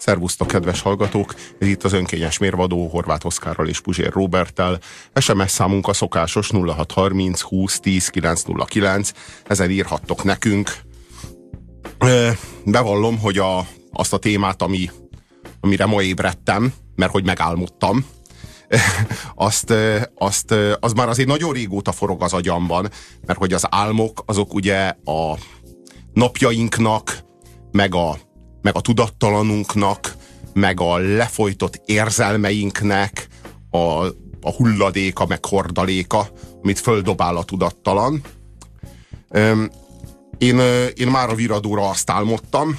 Szervusztok, kedves hallgatók! Ez itt az Önkényes Mérvadó Horváth Oszkárral és Puzsér Róberttel. SMS számunk a szokásos 0630 20 10 909. Ezen írhattok nekünk. Bevallom, hogy azt a témát, amire ma ébredtem, mert hogy megálmodtam, az már azért nagyon régóta forog az agyamban, mert hogy az álmok azok ugye a napjainknak, meg a tudattalanunknak, meg a lefolytott érzelmeinknek a hulladéka, meg hordaléka, amit földobál a tudattalan. Én már a viradóra azt álmodtam,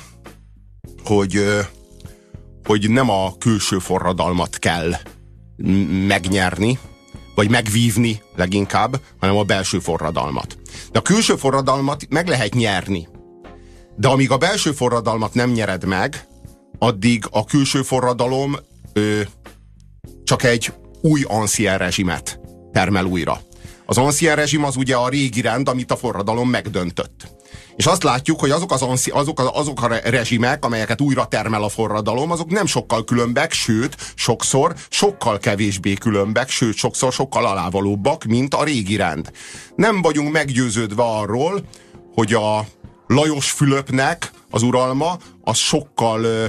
hogy nem a külső forradalmat kell megnyerni, vagy megvívni leginkább, hanem a belső forradalmat. De a külső forradalmat meg lehet nyerni. De amíg a belső forradalmat nem nyered meg, addig a külső forradalom csak egy új ancien rezsimet termel újra. Az ancien rezsim az ugye a régi rend, amit a forradalom megdöntött. És azt látjuk, hogy azok a rezsimek, amelyeket újra termel a forradalom, azok nem sokkal különbek, sőt, sokszor sokkal kevésbé különbek, sőt, sokszor sokkal alávalóbbak, mint a régi rend. Nem vagyunk meggyőződve arról, hogy a Lajos Fülöpnek az uralma az sokkal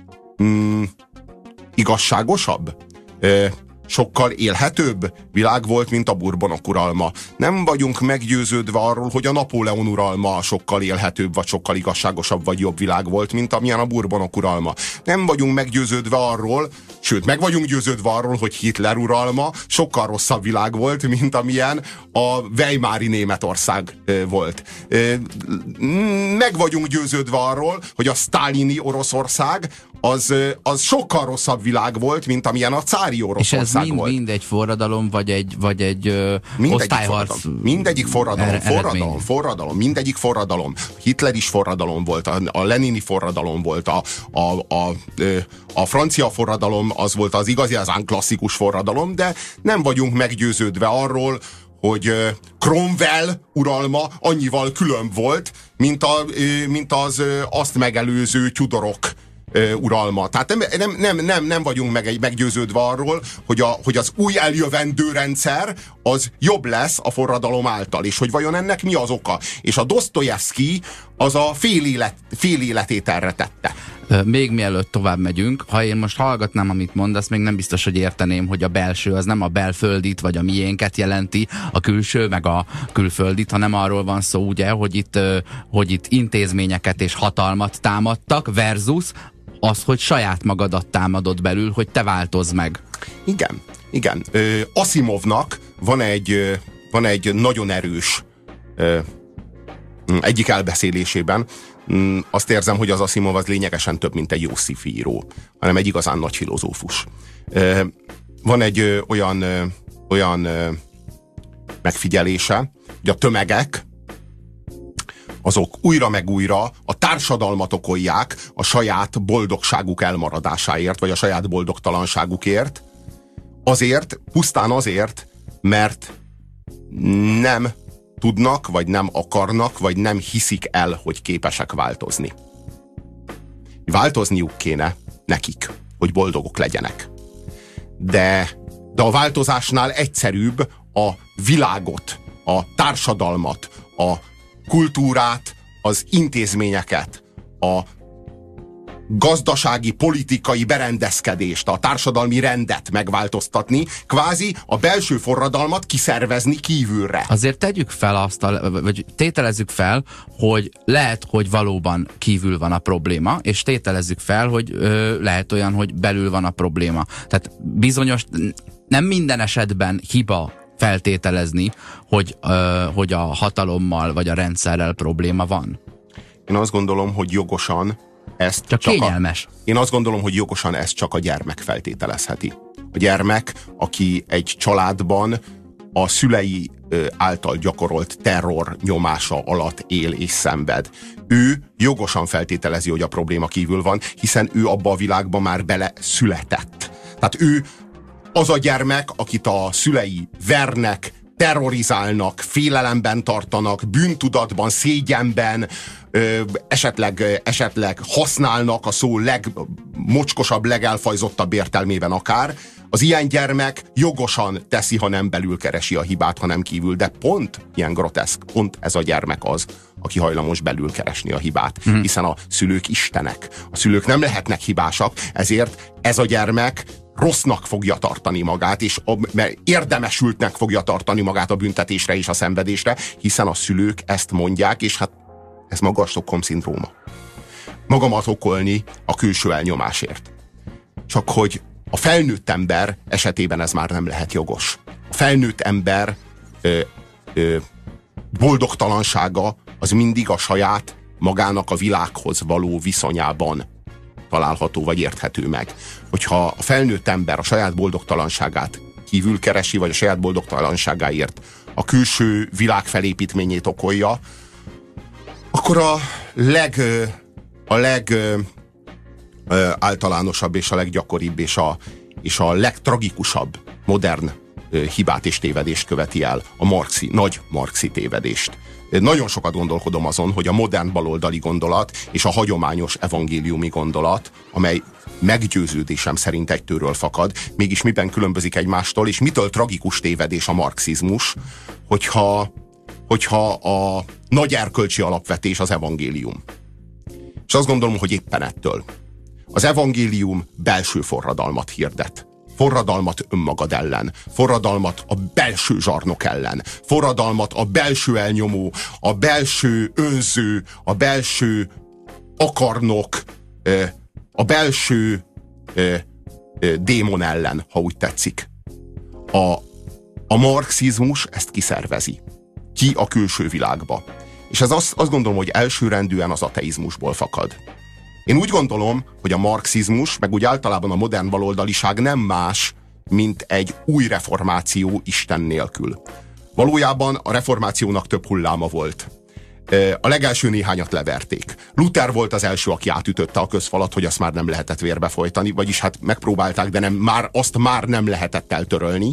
igazságosabb, sokkal élhetőbb világ volt, mint a Bourbonok uralma. Nem vagyunk meggyőződve arról, hogy a Napóleon uralma sokkal élhetőbb, vagy sokkal igazságosabb, vagy jobb világ volt, mint amilyen a Bourbonok uralma. Nem vagyunk meggyőződve arról, sőt, meg vagyunk győződve arról, hogy Hitler uralma sokkal rosszabb világ volt, mint amilyen a Weimári Németország volt. Meg vagyunk győződve arról, hogy a sztálini Oroszország az sokkal rosszabb világ volt, mint amilyen a cári Oroszország volt. És ez mind egy forradalom, vagy egy osztályharc? Mindegyik forradalom, mindegyik forradalom. Hitler is forradalom volt, a lenini forradalom volt, a francia forradalom az volt az igazi, az klasszikus forradalom, de nem vagyunk meggyőződve arról, hogy Cromwell uralma annyival különb volt, mint az azt megelőző Tudorok uralma. Tehát nem vagyunk meggyőződve arról, hogy az új eljövendő rendszer az jobb lesz a forradalom által, és hogy vajon ennek mi az oka. És a Dosztojevszkij az a fél életét erre tette. Még mielőtt tovább megyünk, ha én most hallgatnám, amit mondasz, még nem biztos, hogy érteném, hogy a belső az nem a belföldit, vagy a miénket jelenti, a külső, meg a külföldit, hanem arról van szó, ugye, hogy itt intézményeket és hatalmat támadtak, versus az, hogy saját magadat támadod belül, hogy te változz meg. Igen. Asimovnak van egy nagyon erős egyik elbeszélésében, azt érzem, hogy az Asimov az lényegesen több, mint egy jó sci-fi író, hanem egy igazán nagy filozófus. Van egy olyan megfigyelése, hogy a tömegek azok újra meg újra a társadalmat okolják a saját boldogságuk elmaradásáért, vagy a saját boldogtalanságukért, pusztán azért, mert nem tudnak, vagy nem akarnak, vagy nem hiszik el, hogy képesek változni. Változniuk kéne nekik, hogy boldogok legyenek. De a változásnál egyszerűbb a világot, a társadalmat, a kultúrát, az intézményeket, a gazdasági, politikai berendezkedést, a társadalmi rendet megváltoztatni, kvázi a belső forradalmat kiszervezni kívülre. Azért tegyük fel vagy tételezzük fel, hogy lehet, hogy valóban kívül van a probléma, és tételezzük fel, hogy lehet olyan, hogy belül van a probléma. Tehát bizonyos, nem minden esetben hiba feltételezni, hogy a hatalommal vagy a rendszerrel probléma van. Én azt gondolom, hogy jogosan ezt csak kényelmes. Én azt gondolom, hogy jogosan ezt csak a gyermek feltételezheti. A gyermek, aki egy családban a szülei által gyakorolt terror nyomása alatt él és szenved. Ő jogosan feltételezi, hogy a probléma kívül van, hiszen ő abba a világba már bele született. Tehát ő az a gyermek, akit a szülei vernek, terrorizálnak, félelemben tartanak, bűntudatban, szégyenben, esetleg használnak a szó legmocskosabb, legelfajzottabb értelmében akár. Az ilyen gyermek jogosan teszi, ha nem belül keresi a hibát, hanem kívül, de pont ilyen groteszk, pont ez a gyermek az, aki hajlamos belül keresni a hibát. Hiszen a szülők istenek. A szülők nem lehetnek hibásak, ezért ez a gyermek rossznak fogja tartani magát, és érdemesültnek fogja tartani magát a büntetésre és a szenvedésre, hiszen a szülők ezt mondják, és hát ez maga a Stockholm-szindróma. Magamat okolni a külső elnyomásért. Csak hogy a felnőtt ember esetében ez már nem lehet jogos. A felnőtt ember boldogtalansága az mindig a saját magának a világhoz való viszonyában található vagy érthető meg. Hogyha a felnőtt ember a saját boldogtalanságát kívül keresi, vagy a saját boldogtalanságáért a külső világ felépítményét okolja, akkor a általánosabb és a leggyakoribb és a legtragikusabb modern hibát és tévedést követi el, a nagy marxi tévedést. Nagyon sokat gondolkodom azon, hogy a modern baloldali gondolat és a hagyományos evangéliumi gondolat, amely meggyőződésem szerint egytőről fakad, mégis miben különbözik egymástól, és mitől tragikus tévedés a marxizmus, hogyha a nagy erkölcsi alapvetés az evangélium. És azt gondolom, hogy éppen ettől. Az evangélium belső forradalmat hirdet. Forradalmat önmagad ellen, forradalmat a belső zsarnok ellen, forradalmat a belső elnyomó, a belső önző, a belső akarnok, a belső démon ellen, ha úgy tetszik. A marxizmus ezt kiszervezi. Ki a külső világba. És ez azt gondolom, hogy elsőrendűen az ateizmusból fakad. Én úgy gondolom, hogy a marxizmus, meg úgy általában a modern baloldaliság nem más, mint egy új reformáció Isten nélkül. Valójában a reformációnak több hulláma volt. A legelső néhányat leverték. Luther volt az első, aki átütötte a közfalat, hogy azt már nem lehetett vérbe folytani, vagyis hát megpróbálták, de azt már nem lehetett eltörölni.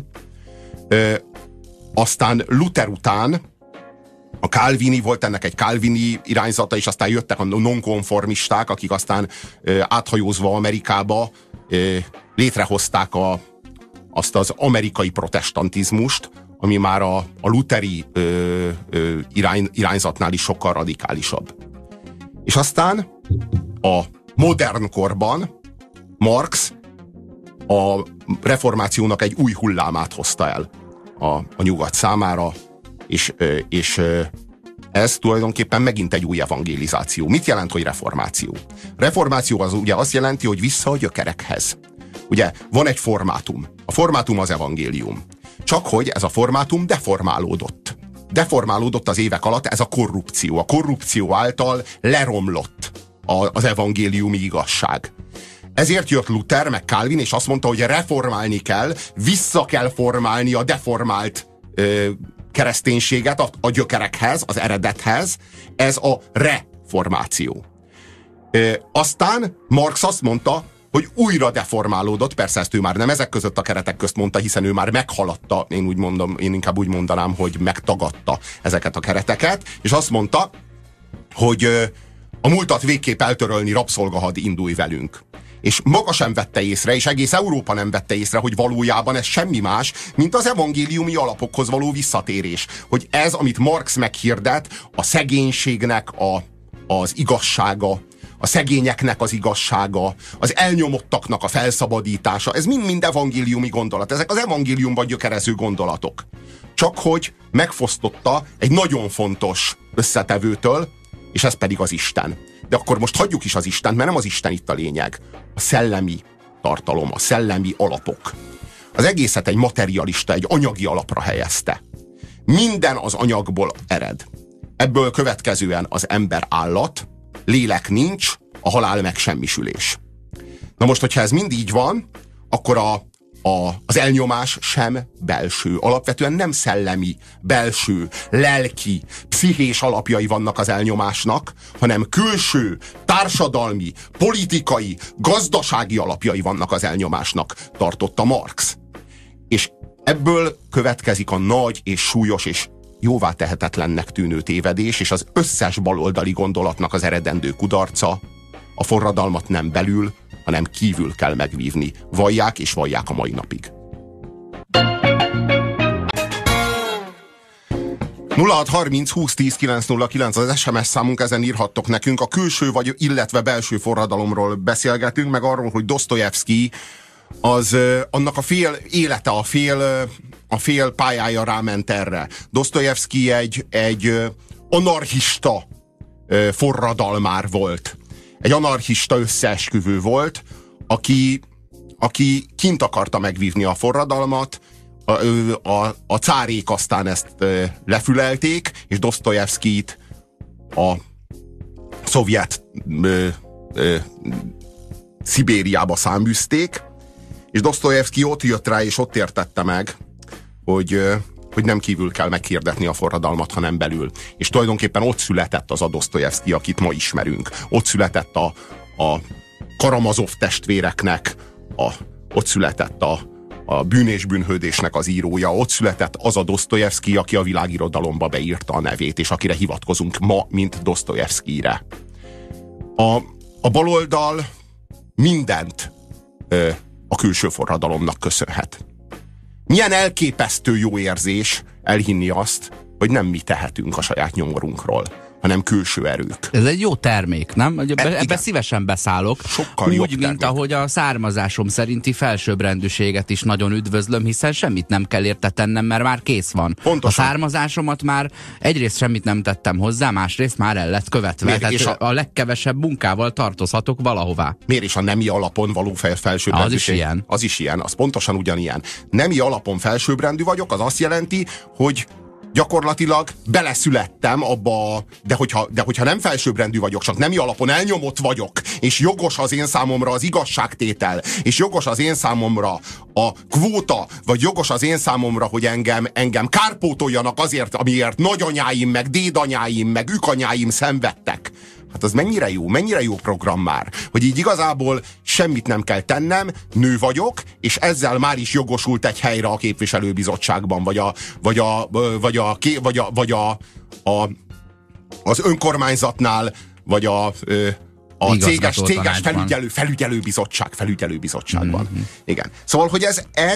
Aztán Luther után a Calvini volt ennek egy Calvini irányzata, és aztán jöttek a nonkonformisták, akik aztán áthajózva Amerikába létrehozták azt az amerikai protestantizmust, ami már a lutheri irányzatnál is sokkal radikálisabb. És aztán a modern korban Marx a reformációnak egy új hullámát hozta el a nyugat számára, és ez tulajdonképpen megint egy új evangelizáció. Mit jelent, hogy reformáció? Reformáció az ugye azt jelenti, hogy vissza a gyökerekhez. Ugye van egy formátum. A formátum az evangélium. Csak hogy ez a formátum deformálódott. Deformálódott az évek alatt ez a korrupció. A korrupció által leromlott az evangéliumi igazság. Ezért jött Luther, meg Calvin, és azt mondta, hogy reformálni kell, vissza kell formálni a deformált kereszténységet a gyökerekhez, az eredethez. Ez a reformáció. Aztán Marx azt mondta, hogy újra deformálódott, persze ezt ő már nem ezek között a keretek közt mondta, hiszen ő már meghaladta, én inkább úgy mondanám, hogy megtagadta ezeket a kereteket, és azt mondta, hogy a múltat végképp eltörölni, rabszolgahad indulj velünk. És maga sem vette észre, és egész Európa nem vette észre, hogy valójában ez semmi más, mint az evangéliumi alapokhoz való visszatérés. Hogy ez, amit Marx meghirdet, a szegénységnek az igazsága, a szegényeknek az igazsága, az elnyomottaknak a felszabadítása, ez mind-mind evangéliumi gondolat. Ezek az evangéliumban gyökerező gondolatok. Csak hogy megfosztotta egy nagyon fontos összetevőtől, és ez pedig az Isten. De akkor most hagyjuk is az Istent, mert nem az Isten itt a lényeg. A szellemi tartalom, a szellemi alapok. Az egészet egy materialista, egy anyagi alapra helyezte. Minden az anyagból ered. Ebből következően az ember állat, lélek nincs, a halál megsemmisülés. Na most, hogyha ez mind így van, akkor az elnyomás sem belső. Alapvetően nem szellemi, belső, lelki, pszichés alapjai vannak az elnyomásnak, hanem külső, társadalmi, politikai, gazdasági alapjai vannak az elnyomásnak, tartotta Marx. És Ebből következik a nagy és súlyos és jóvá tehetetlennek tűnő tévedés, és az összes baloldali gondolatnak az eredendő kudarca. A forradalmat nem belül, hanem kívül kell megvívni. Vallják és vallják a mai napig. 0630 20 10 909 az SMS számunk, ezen írhattok nekünk. A külső illetve belső forradalomról beszélgetünk, meg arról, hogy Dosztojevszkij annak a fél élete, a fél pályája ráment erre. Dosztojevszkij egy anarchista forradalmár volt. Egy anarchista összeesküvő volt, aki kint akarta megvívni a forradalmat. A cárék aztán ezt lefülelték, és Dosztojevszkijt a szovjet Szibériába száműzték, és Dosztojevszkij ott jött rá, és ott értette meg, hogy nem kívül kell meghirdetni a forradalmat, hanem belül. És tulajdonképpen ott született az a Dosztojevszkij, akit ma ismerünk. Ott született a Karamazov testvéreknek, ott született a Bűn és bűnhődésnek az írója, ott született az a Dosztojevszkij, aki a világirodalomba beírta a nevét, és akire hivatkozunk ma, mint Dosztojevszkijre. A baloldal mindent a külső forradalomnak köszönhet. Milyen elképesztő jó érzés elhinni azt, hogy nem mi tehetünk a saját nyomorunkról, hanem külső erők. Ez egy jó termék, nem? Ebbe szívesen beszállok. Sokkal úgy, jobb mint termék. ahogy a származásom szerinti felsőbbrendűséget is nagyon üdvözlöm, hiszen semmit nem kell érte tennem, mert már kész van. Pontosan. A származásomat már egyrészt semmit nem tettem hozzá, másrészt már el lett követve. Miért? Tehát És a legkevesebb munkával tartozhatok valahová. Miért is a nemi alapon való felsőbbrendűség? Az is ilyen. Az is ilyen, az pontosan ugyanilyen. Nemi alapon felsőbbrendű vagyok, az azt jelenti, hogy gyakorlatilag beleszülettem abba, de hogyha nem felsőbbrendű vagyok, csak nemi alapon elnyomott vagyok, és jogos az én számomra az igazságtétel, és jogos az én számomra a kvóta, vagy jogos az én számomra, hogy engem kárpótoljanak azért, amiért nagyanyáim, meg dédanyáim, meg ükanyáim szenvedtek. Hát az mennyire jó program már, hogy így igazából semmit nem kell tennem, nő vagyok, és ezzel már is jogosult egy helyre a képviselőbizottságban, az önkormányzatnál, vagy a céges felügyelőbizottságban. Mm-hmm. Igen. Szóval, hogy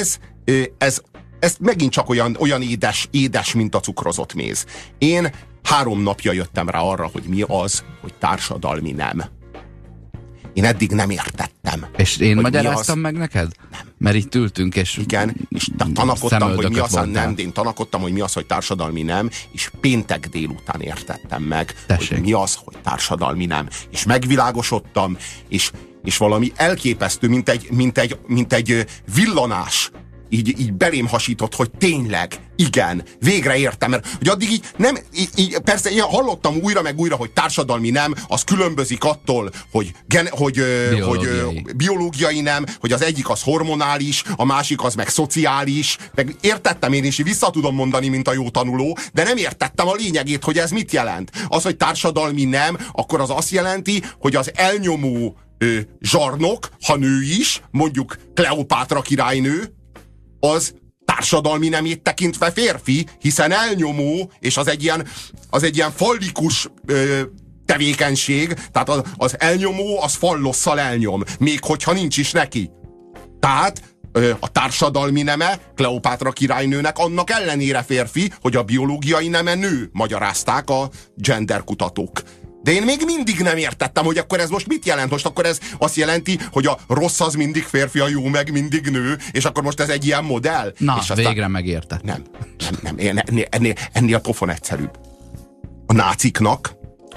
ez megint csak olyan édes, mint a cukrozott méz. Én 3 napja jöttem rá arra, hogy mi az, hogy társadalmi nem. Én eddig nem értettem. És én magyaráztam meg neked? Nem. Mert itt ültünk, és igen, és tanakodtam, hogy mi az, én tanakodtam, hogy mi az, hogy társadalmi nem, és péntek délután értettem meg, hogy mi az, hogy társadalmi nem. És megvilágosodtam, és valami elképesztő, mint egy villanás, így belém hasított, hogy tényleg, igen, végre értem, mert hogy addig persze én hallottam újra meg újra, hogy társadalmi nem, az különbözik attól, hogy biológiai nem, hogy az egyik az hormonális, a másik az meg szociális, meg értettem én is, vissza tudom mondani, mint a jó tanuló, de nem értettem a lényegét, hogy ez mit jelent. Az, hogy társadalmi nem, akkor az azt jelenti, hogy az elnyomó zsarnok, ha nő is, mondjuk Kleopátra királynő, az társadalmi nemét tekintve férfi, hiszen elnyomó, és az egy ilyen fallikus tevékenység, tehát az elnyomó, az fallosszal elnyom, még hogyha nincs is neki. Tehát a társadalmi neme Kleopátra királynőnek annak ellenére férfi, hogy a biológiai neme nő, magyarázták a gender kutatók. De én még mindig nem értettem, hogy akkor ez most mit jelent. Most akkor ez azt jelenti, hogy a rossz az mindig férfi, a jó meg mindig nő, és akkor most ez egy ilyen modell. Na, és végre megértettem. Nem. Ennél pofon egyszerűbb. A náciknak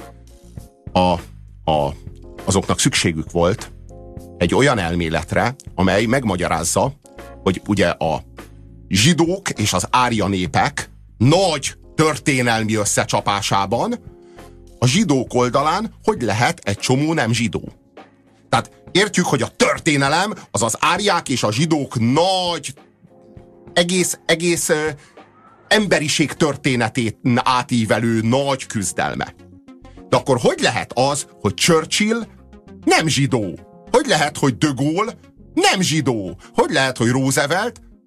azoknak szükségük volt egy olyan elméletre, amely megmagyarázza, hogy ugye a zsidók és az árja népek nagy történelmi összecsapásában a zsidók oldalán hogy lehet egy csomó nem zsidó. Tehát értjük, hogy a történelem az az árják és a zsidók nagy, egész emberiség történetét átívelő nagy küzdelme. De akkor hogy lehet az, hogy Churchill nem zsidó? Hogy lehet, hogy de Gaulle nem zsidó? Hogy lehet, hogy Roosevelt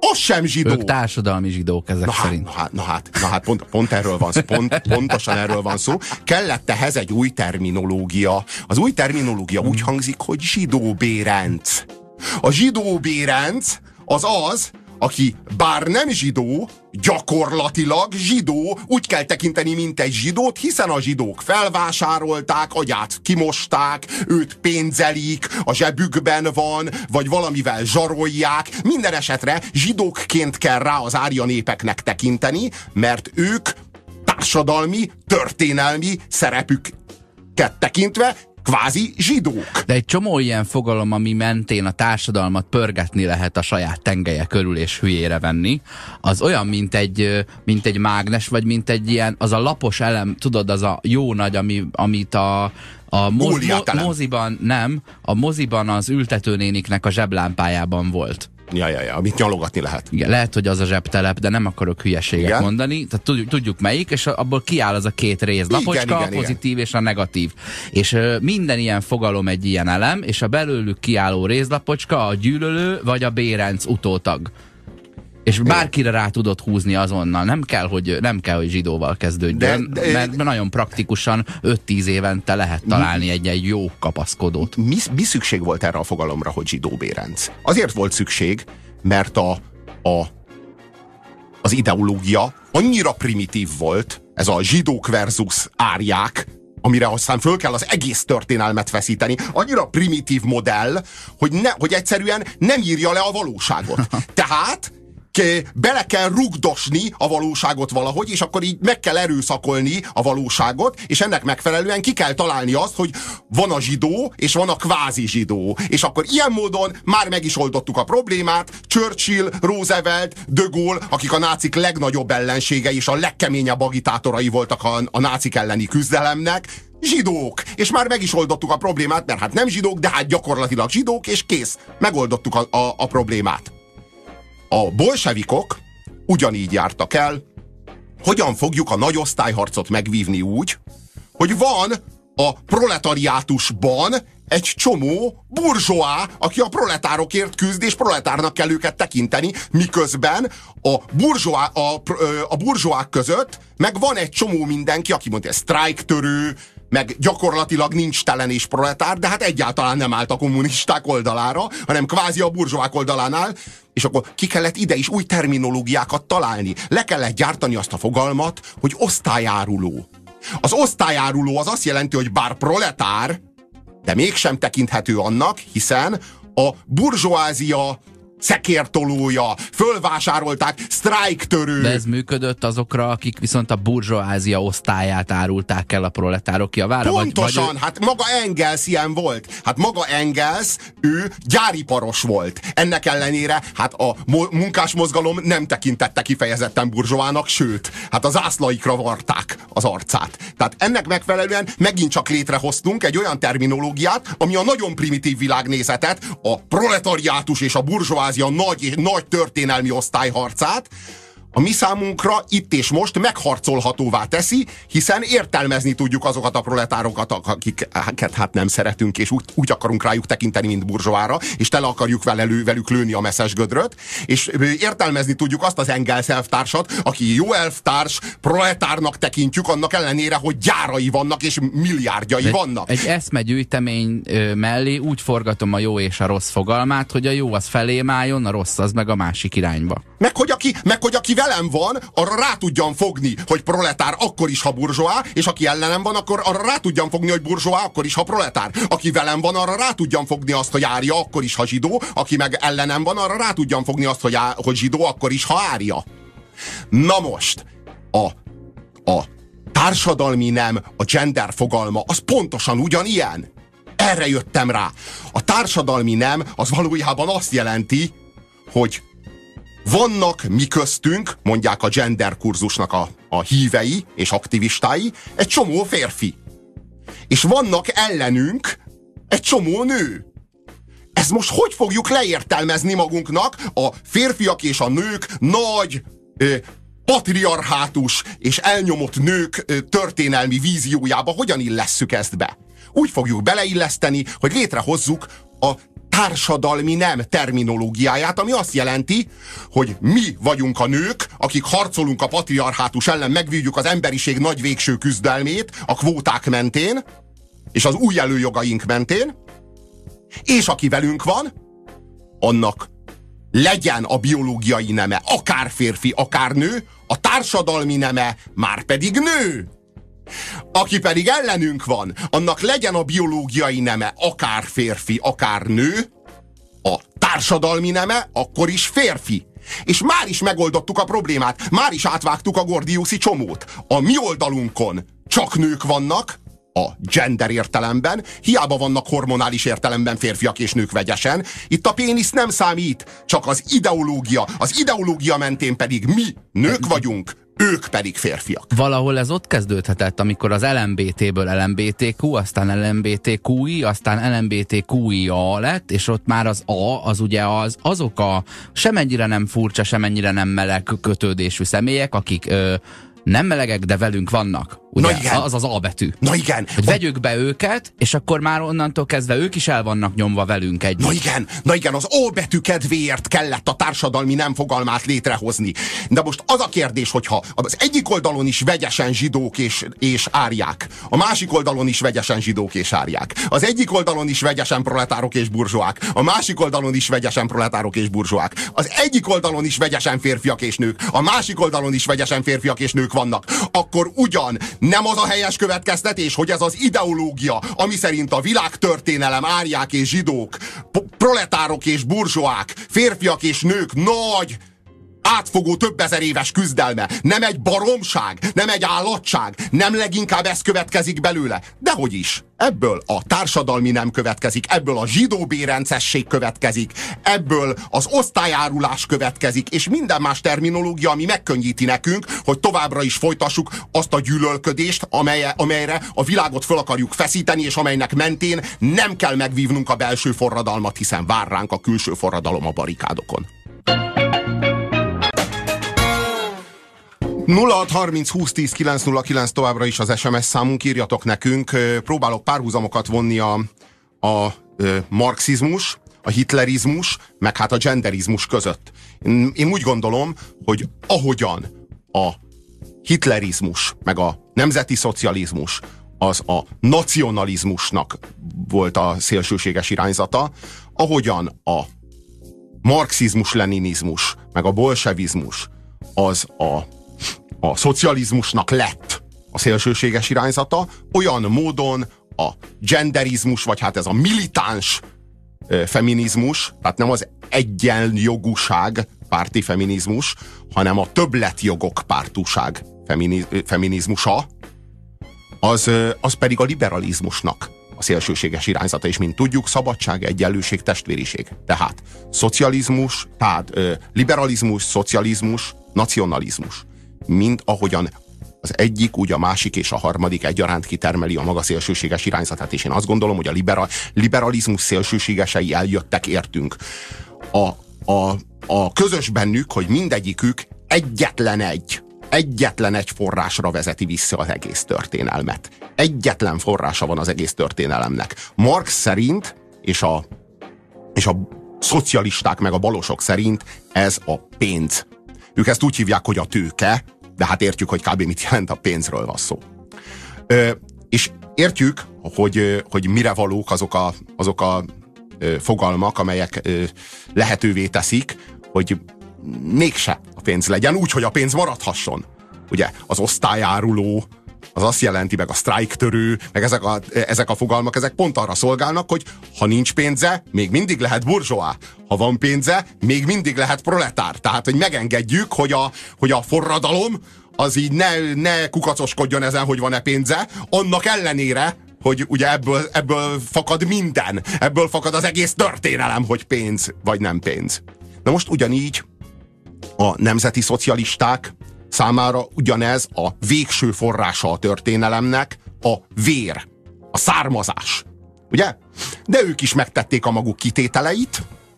az sem zsidó. Ők társadalmi zsidók ezek szerint. Na hát pont erről van szó. Pontosan erről van szó. Kellett ehhez egy új terminológia. Az új terminológia úgy hangzik, hogy zsidó bérenc. A zsidó bérenc az, aki bár nem zsidó, gyakorlatilag zsidó, úgy kell tekinteni, mint egy zsidót, hiszen a zsidók felvásárolták, agyát kimosták, őt pénzelik, a zsebükben van, vagy valamivel zsarolják. Minden esetre zsidókként kell rá az árja népeknek tekinteni, mert ők társadalmi, történelmi szerepüket tekintve kvázi zsidók. De egy csomó ilyen fogalom, ami mentén a társadalmat pörgetni lehet a saját tengelye körül és hülyére venni, az olyan, mint egy mágnes, vagy mint egy ilyen, az a lapos elem, tudod, az a jó nagy, amit a moziban, nem, a moziban az ültetőnéniknek a zseblámpájában volt. Ja, amit nyalogatni lehet. Igen, lehet, hogy az a zsebtelep, de nem akarok hülyeséget mondani. Tehát tudjuk melyik, és abból kiáll az a két részlapocska, a pozitív és a negatív. És minden ilyen fogalom egy ilyen elem, és a belőlük kiálló részlapocska a gyűlölő vagy a bérenc utótag. És bárkire rá tudod húzni azonnal. Nem kell, hogy zsidóval kezdődjön, mert nagyon praktikusan 5-10 évente lehet találni egy jó kapaszkodót. Mi szükség volt erre a fogalomra, hogy zsidó bérenc? Azért volt szükség, mert az ideológia annyira primitív volt, ez a zsidók versus árják, amire aztán föl kell az egész történelmet feszíteni, annyira primitív modell, hogy egyszerűen nem írja le a valóságot. Tehát bele kell rugdosni a valóságot valahogy, és akkor így meg kell erőszakolni a valóságot, és ennek megfelelően ki kell találni azt, hogy van a zsidó, és van a kvázi zsidó. És akkor ilyen módon már meg is oldottuk a problémát. Churchill, Roosevelt, de Gaulle, akik a nácik legnagyobb ellenségei és a legkeményebb agitátorai voltak a nácik elleni küzdelemnek, zsidók. És már meg is oldottuk a problémát, mert hát nem zsidók, de hát gyakorlatilag zsidók, és kész. Megoldottuk a problémát. A bolsevikok ugyanígy jártak el, hogyan fogjuk a nagy osztályharcot megvívni úgy, hogy van a proletariátusban egy csomó burzsóá, aki a proletárokért küzd, és proletárnak kell őket tekinteni, miközben a burzsóák között meg van egy csomó mindenki, aki mondja, sztrájktörő, meg gyakorlatilag nincs telen és proletár, de hát egyáltalán nem állt a kommunisták oldalára, hanem kvázi a burzsóák oldalánál, és akkor ki kellett ide is új terminológiákat találni. Le kellett gyártani azt a fogalmat, hogy osztályáruló. Az osztályáruló az azt jelenti, hogy bár proletár, de mégsem tekinthető annak, hiszen a burzsóázia szekértolója, fölvásárolták, sztrájktörő. De ez működött azokra, akik viszont a burzsóázia osztályát árulták el a proletárok javára? Pontosan, hát maga Engels ilyen volt. Hát maga Engels, ő gyáriparos volt. Ennek ellenére, hát a munkásmozgalom nem tekintette kifejezetten burzsóának, sőt, hát az zászlaikra varták az arcát. Tehát ennek megfelelően megint csak létrehoztunk egy olyan terminológiát, ami a nagyon primitív világnézetet, a proletariátus és a burzsóázia nagy történelmi osztályharcát a mi számunkra itt és most megharcolhatóvá teszi, hiszen értelmezni tudjuk azokat a proletárokat, akiket hát nem szeretünk, és úgy akarunk rájuk tekinteni, mint burzsóára, és tele akarjuk velük lőni a messzes gödröt, és értelmezni tudjuk azt az Engels elvtársat, aki jó elvtárs, proletárnak tekintjük, annak ellenére, hogy gyárai vannak, és milliárdjai vannak. Egy eszmegyűjtemény mellé úgy forgatom a jó és a rossz fogalmát, hogy a jó az felém álljon, a rossz az meg a másik irányba. Meg hogy aki velem van, arra rá tudjam fogni, hogy proletár akkor is, ha burzsóá, és aki ellenem van, akkor arra rá tudjam fogni, hogy burzsóá, akkor is, ha proletár. Aki velem van, arra rá tudjam fogni azt, hogy árja, akkor is, ha zsidó, aki meg ellenem van, arra rá tudjam fogni azt, hogy zsidó, akkor is, ha árja. Na most, a társadalmi nem, a gender fogalma, az pontosan ugyanilyen. Erre jöttem rá. A társadalmi nem, az valójában azt jelenti, hogy vannak mi köztünk, mondják a gender kurzusnak a hívei és aktivistái, egy csomó férfi. És vannak ellenünk egy csomó nő. Ez most hogy fogjuk leértelmezni magunknak a férfiak és a nők nagy patriarhátus és elnyomott nők történelmi víziójába? Hogyan illesszük ezt be? Úgy fogjuk beleilleszteni, hogy létrehozzuk a társadalmi nem terminológiáját, ami azt jelenti, hogy mi vagyunk a nők, akik harcolunk a patriarhátus ellen, megvívjuk az emberiség nagy végső küzdelmét a kvóták mentén, és az új előjogaink mentén, és aki velünk van, annak legyen a biológiai neme akár férfi, akár nő, a társadalmi neme már pedig nő. Aki pedig ellenünk van, annak legyen a biológiai neme akár férfi, akár nő, a társadalmi neme akkor is férfi. És már is megoldottuk a problémát, már is átvágtuk a gordiuszi csomót. A mi oldalunkon csak nők vannak, a gender értelemben, hiába vannak hormonális értelemben férfiak és nők vegyesen. Itt a pénisz nem számít, csak az ideológia. Az ideológia mentén pedig mi nők vagyunk, ők pedig férfiak. Valahol ez ott kezdődhetett, amikor az LMBT-ből LMBTQ, aztán LMBTQI, aztán LMBTQIA lett, és ott már az A, az ugye azok a semennyire nem furcsa, semennyire nem meleg kötődésű személyek, akik nem melegek, de velünk vannak. Ugye? Az az A betű. Na igen. Hogy vegyük be őket, és akkor már onnantól kezdve ők is el vannak nyomva velünk együtt. Na igen, az A betű kedvéért kellett a társadalmi nem fogalmát létrehozni. De most az a kérdés, hogyha az egyik oldalon is vegyesen zsidók és árják, a másik oldalon is vegyesen zsidók és árják, az egyik oldalon is vegyesen proletárok és burzsóák, a másik oldalon is vegyesen proletárok és burzsóák, az egyik oldalon is vegyesen férfiak és nők, a másik oldalon is vegyesen férfiak és nők vannak, akkor ugyan nem az a helyes következtetés, hogy ez az ideológia, ami szerint a világtörténelem árják és zsidók, proletárok és burzsóák, férfiak és nők nagy, átfogó több ezer éves küzdelme, nem egy baromság, nem egy állatság, nem leginkább ez következik belőle. Dehogy is. Ebből a társadalmi nem következik, ebből a zsidó bérencesség következik, ebből az osztályárulás következik, és minden más terminológia, ami megkönnyíti nekünk, hogy továbbra is folytassuk azt a gyűlölködést, amelyre a világot föl akarjuk feszíteni, és amelynek mentén nem kell megvívnunk a belső forradalmat, hiszen vár ránk a külső forradalom a barikádokon. 0630 20 10 909 továbbra is az SMS számunk, írjatok nekünk. Próbálok párhuzamokat vonni a marxizmus, a hitlerizmus, meg hát a genderizmus között. Én úgy gondolom, hogy ahogyan a hitlerizmus, meg a nemzeti szocializmus az a nacionalizmusnak volt a szélsőséges irányzata, ahogyan a marxizmus-leninizmus, meg a bolsevizmus az a szocializmusnak lett a szélsőséges irányzata, olyan módon a genderizmus, vagy hát ez a militáns feminizmus, tehát nem az egyenjogúság párti feminizmus, hanem a többletjogok pártúság feminizmusa, az pedig a liberalizmusnak a szélsőséges irányzata, és mint tudjuk, szabadság, egyenlőség, testvériség. Tehát szocializmus, tehát liberalizmus, szocializmus, nacionalizmus. Mind ahogyan az egyik, úgy a másik és a harmadik egyaránt kitermeli a maga szélsőséges irányzatát, és én azt gondolom, hogy a liberalizmus szélsőségesei eljöttek értünk. A közös bennük, hogy mindegyikük egyetlen egy forrásra vezeti vissza az egész történelmet. Egyetlen forrása van az egész történelemnek. Marx szerint, és a szocialisták meg a balosok szerint ez a pénz. Ők ezt úgy hívják, hogy a tőke, de hát értjük, hogy kb. Mit jelent, a pénzről van szó. És értjük, hogy mire valók azok a fogalmak, amelyek lehetővé teszik, hogy mégse a pénz legyen, úgy, hogy a pénz maradhasson. Ugye az osztályáruló, az azt jelenti, meg a sztrájktörő, meg ezek a fogalmak, ezek pont arra szolgálnak, hogy ha nincs pénze, még mindig lehet burzsóá. Ha van pénze, még mindig lehet proletár. Tehát, hogy megengedjük, hogy a forradalom az így ne kukacoskodjon ezen, hogy van-e pénze, annak ellenére, hogy ugye ebből fakad minden. Ebből fakad az egész történelem, hogy pénz vagy nem pénz. Na most ugyanígy a nemzeti szocialisták számára ugyanez a végső forrása a történelemnek a vér, a származás. Ugye? De ők is megtették a maguk kitételeit.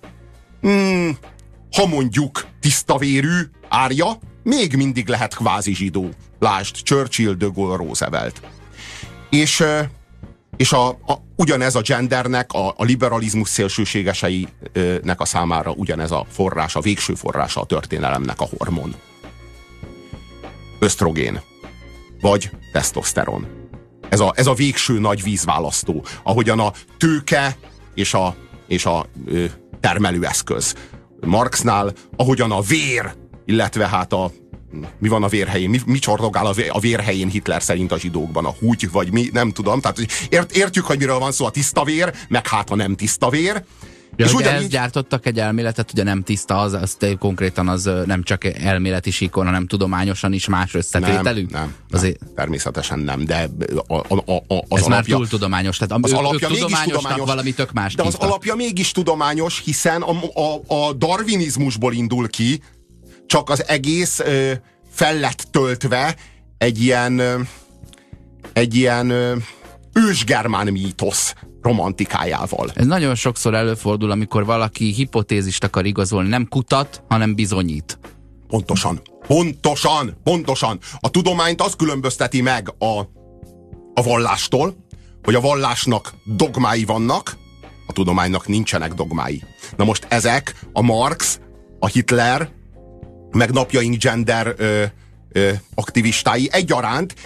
Ha mondjuk tisztavérű árja, még mindig lehet kvázi zsidó. Lásd, Churchill, de Gaulle, Roosevelt. És ugyanez a gendernek, a liberalizmus szélsőségeseinek a számára ugyanez a forrás, a végső forrása a történelemnek a hormon. Ösztrogén. Vagy tesztoszteron. Ez a végső nagy vízválasztó. Ahogyan a tőke és a termelőeszköz Marxnál, ahogyan a vér, illetve hát mi van a vér helyén? Mi csordogál a vér helyén Hitler szerint a zsidókban? A húgy, vagy mi? Nem tudom. Tehát értjük, hogy miről van szó, a tiszta vér, meg hát a nem tiszta vér. Ja, és ugyanígy gyártottak egy elméletet, ugye nem tiszta, az konkrétan az nem csak elméleti síkon, hanem tudományosan is más összetételű? Nem, természetesen nem, de az ez alapja, már túl tudományos, tehát az alapja mégis tudományos, valami tök más. De az alapja mégis tudományos, hiszen a darwinizmusból indul ki, csak az egész fel lett töltve egy ilyen ősgermán mítosz romantikájával. Ez nagyon sokszor előfordul, amikor valaki hipotézist akar igazolni, nem kutat, hanem bizonyít. Pontosan. A tudományt az különbözteti meg a vallástól, hogy a vallásnak dogmái vannak, a tudománynak nincsenek dogmái. Na most ezek a Marx, a Hitler, meg napjaink gender aktivistái egyaránt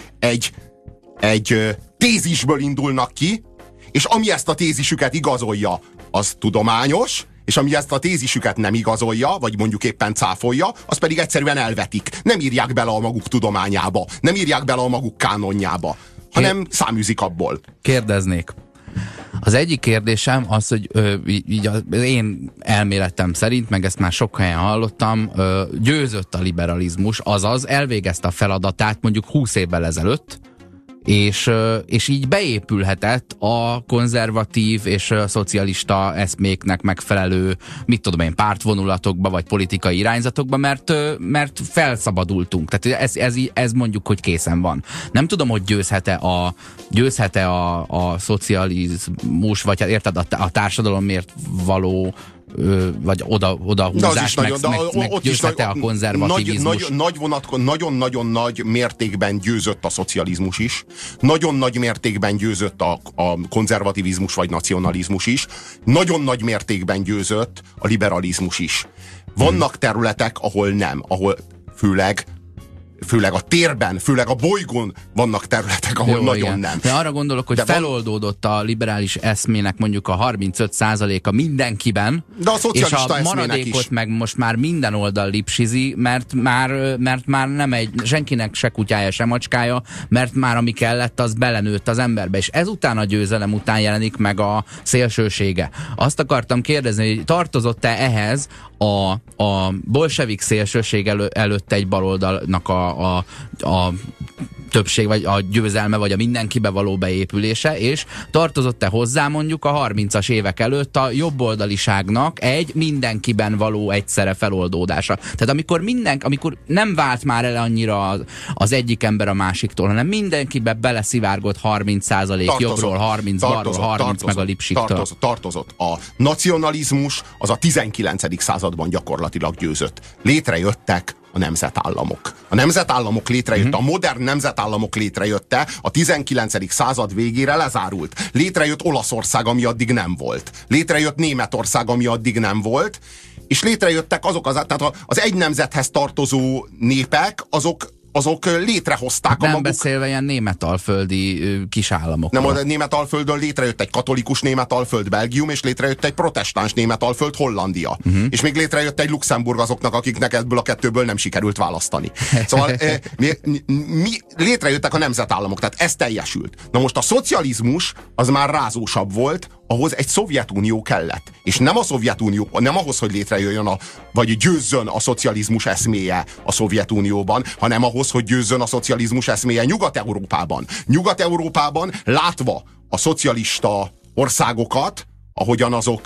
egy tézisből indulnak ki, és ami ezt a tézisüket igazolja, az tudományos, és ami ezt a tézisüket nem igazolja, vagy mondjuk éppen cáfolja, az pedig egyszerűen elvetik. Nem írják bele a maguk tudományába, nem írják bele a maguk kánonjába, hanem száműzik abból. Kérdeznék. Az egyik kérdésem az, hogy így az én elméletem szerint, meg ezt már sok helyen hallottam, győzött a liberalizmus, azaz elvégezte a feladatát mondjuk 20 évvel ezelőtt, és így beépülhetett a konzervatív és a szocialista eszméknek megfelelő, mit tudom én, pártvonulatokba vagy politikai irányzatokba, mert felszabadultunk. Tehát ez mondjuk, hogy készen van. Nem tudom, hogy győzhet-e a szocializmus, vagy hát érted, a társadalomért való vagy odahúzás, meg győzhet-e a konzervativizmus? Nagyon-nagyon nagy mértékben győzött a szocializmus is, nagyon nagy mértékben győzött a konzervativizmus vagy nacionalizmus is, nagyon nagy mértékben győzött a liberalizmus is. Vannak területek, ahol nem, ahol főleg a térben, főleg a bolygón vannak területek, ahol jó, nagyon igen. Nem. De arra gondolok, hogy feloldódott a liberális eszmének mondjuk a 35%-a mindenkiben, de a és a maradékot is. Meg most már minden oldal lipsizi, mert már nem senkinek se kutyája, se macskája, mert már ami kellett, az belenőtt az emberbe, és ezután a győzelem után jelenik meg a szélsősége. Azt akartam kérdezni, hogy tartozott-e ehhez a bolsevik szélsőség előtt egy baloldalnak a többség, vagy a győzelme, vagy a mindenkibe való beépülése, és tartozott-e hozzá mondjuk a 30-as évek előtt a jobboldaliságnak egy mindenkiben való egyszerre feloldódása. Tehát amikor nem vált már el annyira az egyik ember a másiktól, hanem mindenkibe beleszivárgott 30% jobbról, 30 balról, 30 meg a lipsiktől. Tartozott. A nacionalizmus az a 19. században gyakorlatilag győzött. Létrejöttek a nemzetállamok. A nemzetállamok létrejötte, a modern nemzetállamok létrejötte, a 19. század végére lezárult. Létrejött Olaszország, ami addig nem volt. Létrejött Németország, ami addig nem volt, és létrejöttek tehát az egy nemzethez tartozó népek, azok létrehozták nem maguk. Beszélve ilyen németalföldi kisállamokról. Nem, a németalföldön létrejött egy katolikus németalföld Belgium, és létrejött egy protestáns németalföld Hollandia. És még létrejött egy Luxemburg azoknak, akiknek ebből a kettőből nem sikerült választani. Szóval létrejöttek a nemzetállamok, tehát ez teljesült. Na most a szocializmus az már rázósabb volt, ahhoz egy Szovjetunió kellett. És nem a Szovjetunió, nem ahhoz, hogy létrejöjjön vagy győzzön a szocializmus eszméje a Szovjetunióban, hanem ahhoz, hogy győzzön a szocializmus eszméje Nyugat-Európában. Nyugat-Európában látva a szocialista országokat, ahogyan azok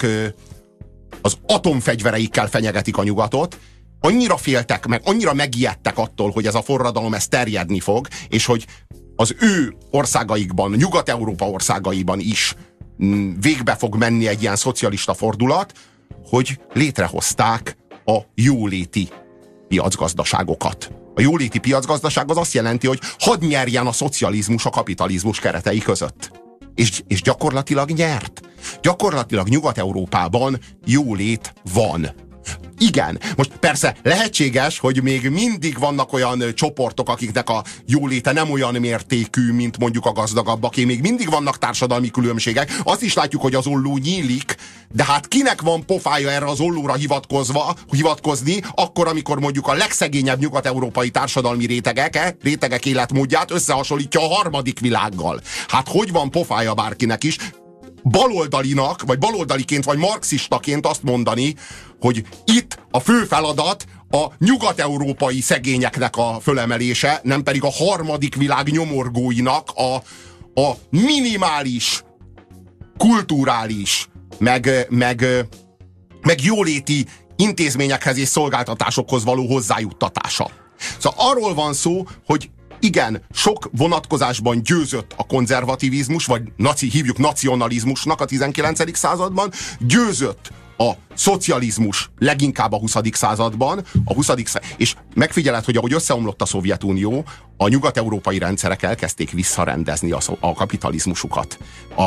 az atomfegyvereikkel fenyegetik a nyugatot, annyira féltek meg, annyira megijedtek attól, hogy ez a forradalom terjedni fog, és hogy az ő országaikban, Nyugat-Európa országaiban is végbe fog menni egy ilyen szocialista fordulat, hogy létrehozták a jóléti piacgazdaságokat. A jóléti piacgazdaság az azt jelenti, hogy hadd nyerjen a szocializmus a kapitalizmus keretei között. És gyakorlatilag nyert. Gyakorlatilag Nyugat-Európában jólét van. Igen, most persze lehetséges, hogy még mindig vannak olyan csoportok, akiknek a jóléte nem olyan mértékű, mint mondjuk a gazdagabbaké. Még mindig vannak társadalmi különbségek. Azt is látjuk, hogy az olló nyílik, de hát kinek van pofája erre az ollóra hivatkozni, akkor, amikor mondjuk a legszegényebb nyugat-európai társadalmi rétegek életmódját összehasonlítja a harmadik világgal. Hát hogy van pofája bárkinek is baloldalinak, vagy baloldaliként, vagy marxistaként azt mondani, hogy itt a fő feladat a nyugat-európai szegényeknek a fölemelése, nem pedig a harmadik világ nyomorgóinak a minimális, kulturális, meg jóléti intézményekhez és szolgáltatásokhoz való hozzájuttatása. Szóval arról van szó, hogy igen, sok vonatkozásban győzött a konzervativizmus, vagy hívjuk nacionalizmusnak a 19. században, győzött a szocializmus leginkább a 20. században, és megfigyeled, hogy ahogy összeomlott a Szovjetunió, a nyugat-európai rendszerek elkezdték visszarendezni a kapitalizmusukat.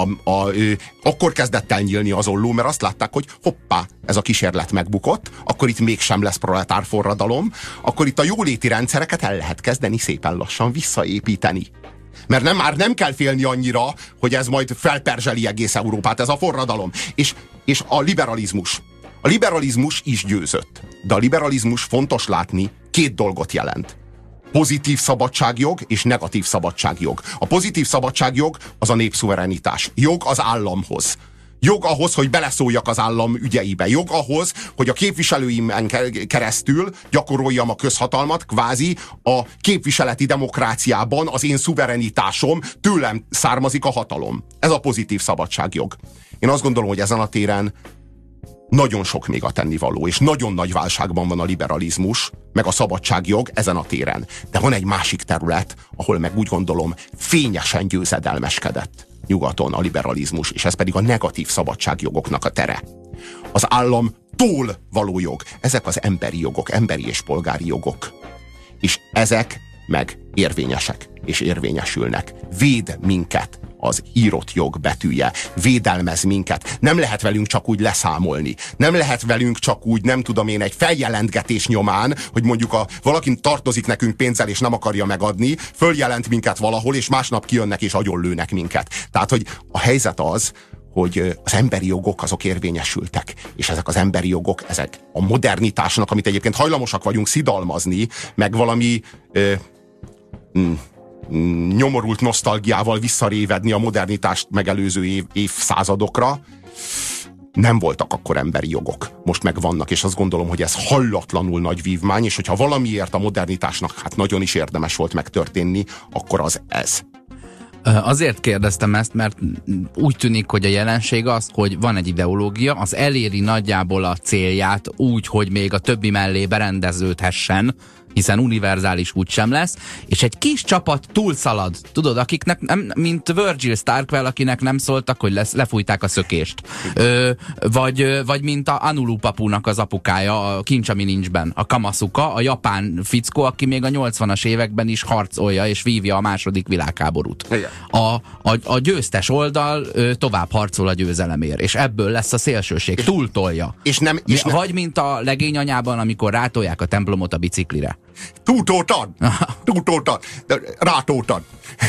Akkor kezdett el nyílni az olló, mert azt látták, hogy hoppá, ez a kísérlet megbukott, akkor itt mégsem lesz proletárforradalom, akkor itt a jóléti rendszereket el lehet kezdeni szépen lassan visszaépíteni. Mert már nem kell félni annyira, hogy ez majd felperzseli egész Európát, ez a forradalom. És a liberalizmus. A liberalizmus is győzött. De a liberalizmus, fontos látni, két dolgot jelent. Pozitív szabadságjog és negatív szabadságjog. A pozitív szabadságjog az a népszuverenitás. Jog az államhoz. Jog ahhoz, hogy beleszóljak az állam ügyeibe. Jog ahhoz, hogy a képviselőimen keresztül gyakoroljam a közhatalmat, kvázi a képviseleti demokráciában az én szuverenitásom, tőlem származik a hatalom. Ez a pozitív szabadságjog. Én azt gondolom, hogy ezen a téren nagyon sok még a tennivaló, és nagyon nagy válságban van a liberalizmus, meg a szabadságjog ezen a téren. De van egy másik terület, ahol meg úgy gondolom fényesen győzedelmeskedett nyugaton a liberalizmus, és ez pedig a negatív szabadságjogoknak a tere. Az államtól való jog. Ezek az emberi jogok, emberi és polgári jogok. És ezek meg érvényesek, és érvényesülnek. Véd minket az írott jog betűje. Védelmez minket. Nem lehet velünk csak úgy leszámolni. Nem lehet velünk csak úgy, nem tudom én, egy feljelentgetés nyomán, hogy mondjuk valaki tartozik nekünk pénzzel, és nem akarja megadni, följelent minket valahol, és másnap kijönnek és agyonlőnek minket. Tehát, hogy a helyzet az, hogy az emberi jogok azok érvényesültek, és ezek az emberi jogok, ezek a modernitásnak, amit egyébként hajlamosak vagyunk szidalmazni, meg valami nyomorult nosztalgiával visszarévedni a modernitást megelőző évszázadokra, nem voltak akkor emberi jogok. Most meg vannak, és azt gondolom, hogy ez hallatlanul nagy vívmány, és hogyha valamiért a modernitásnak hát nagyon is érdemes volt megtörténni, akkor az ez. Azért kérdeztem ezt, mert úgy tűnik, hogy a jelenség az, hogy van egy ideológia, az eléri nagyjából a célját úgy, hogy még a többi mellé berendeződhessen, hiszen univerzális úgysem lesz, és egy kis csapat túlszalad, tudod, akiknek nem, mint Virgil Starkvel, akinek nem szóltak, hogy lefújták a szökést. Vagy mint a Anulu-papunak az apukája a Kincs, ami nincsben, a Kamasuka, a japán fickó, aki még a 80-as években is harcolja és vívja a második világháborút. A győztes oldal tovább harcol a győzelemért, és ebből lesz a szélsőség, túltolja. Vagy mint a legény anyában, amikor rátolják a templomot a biciklire. Túltoltad! Rátótad.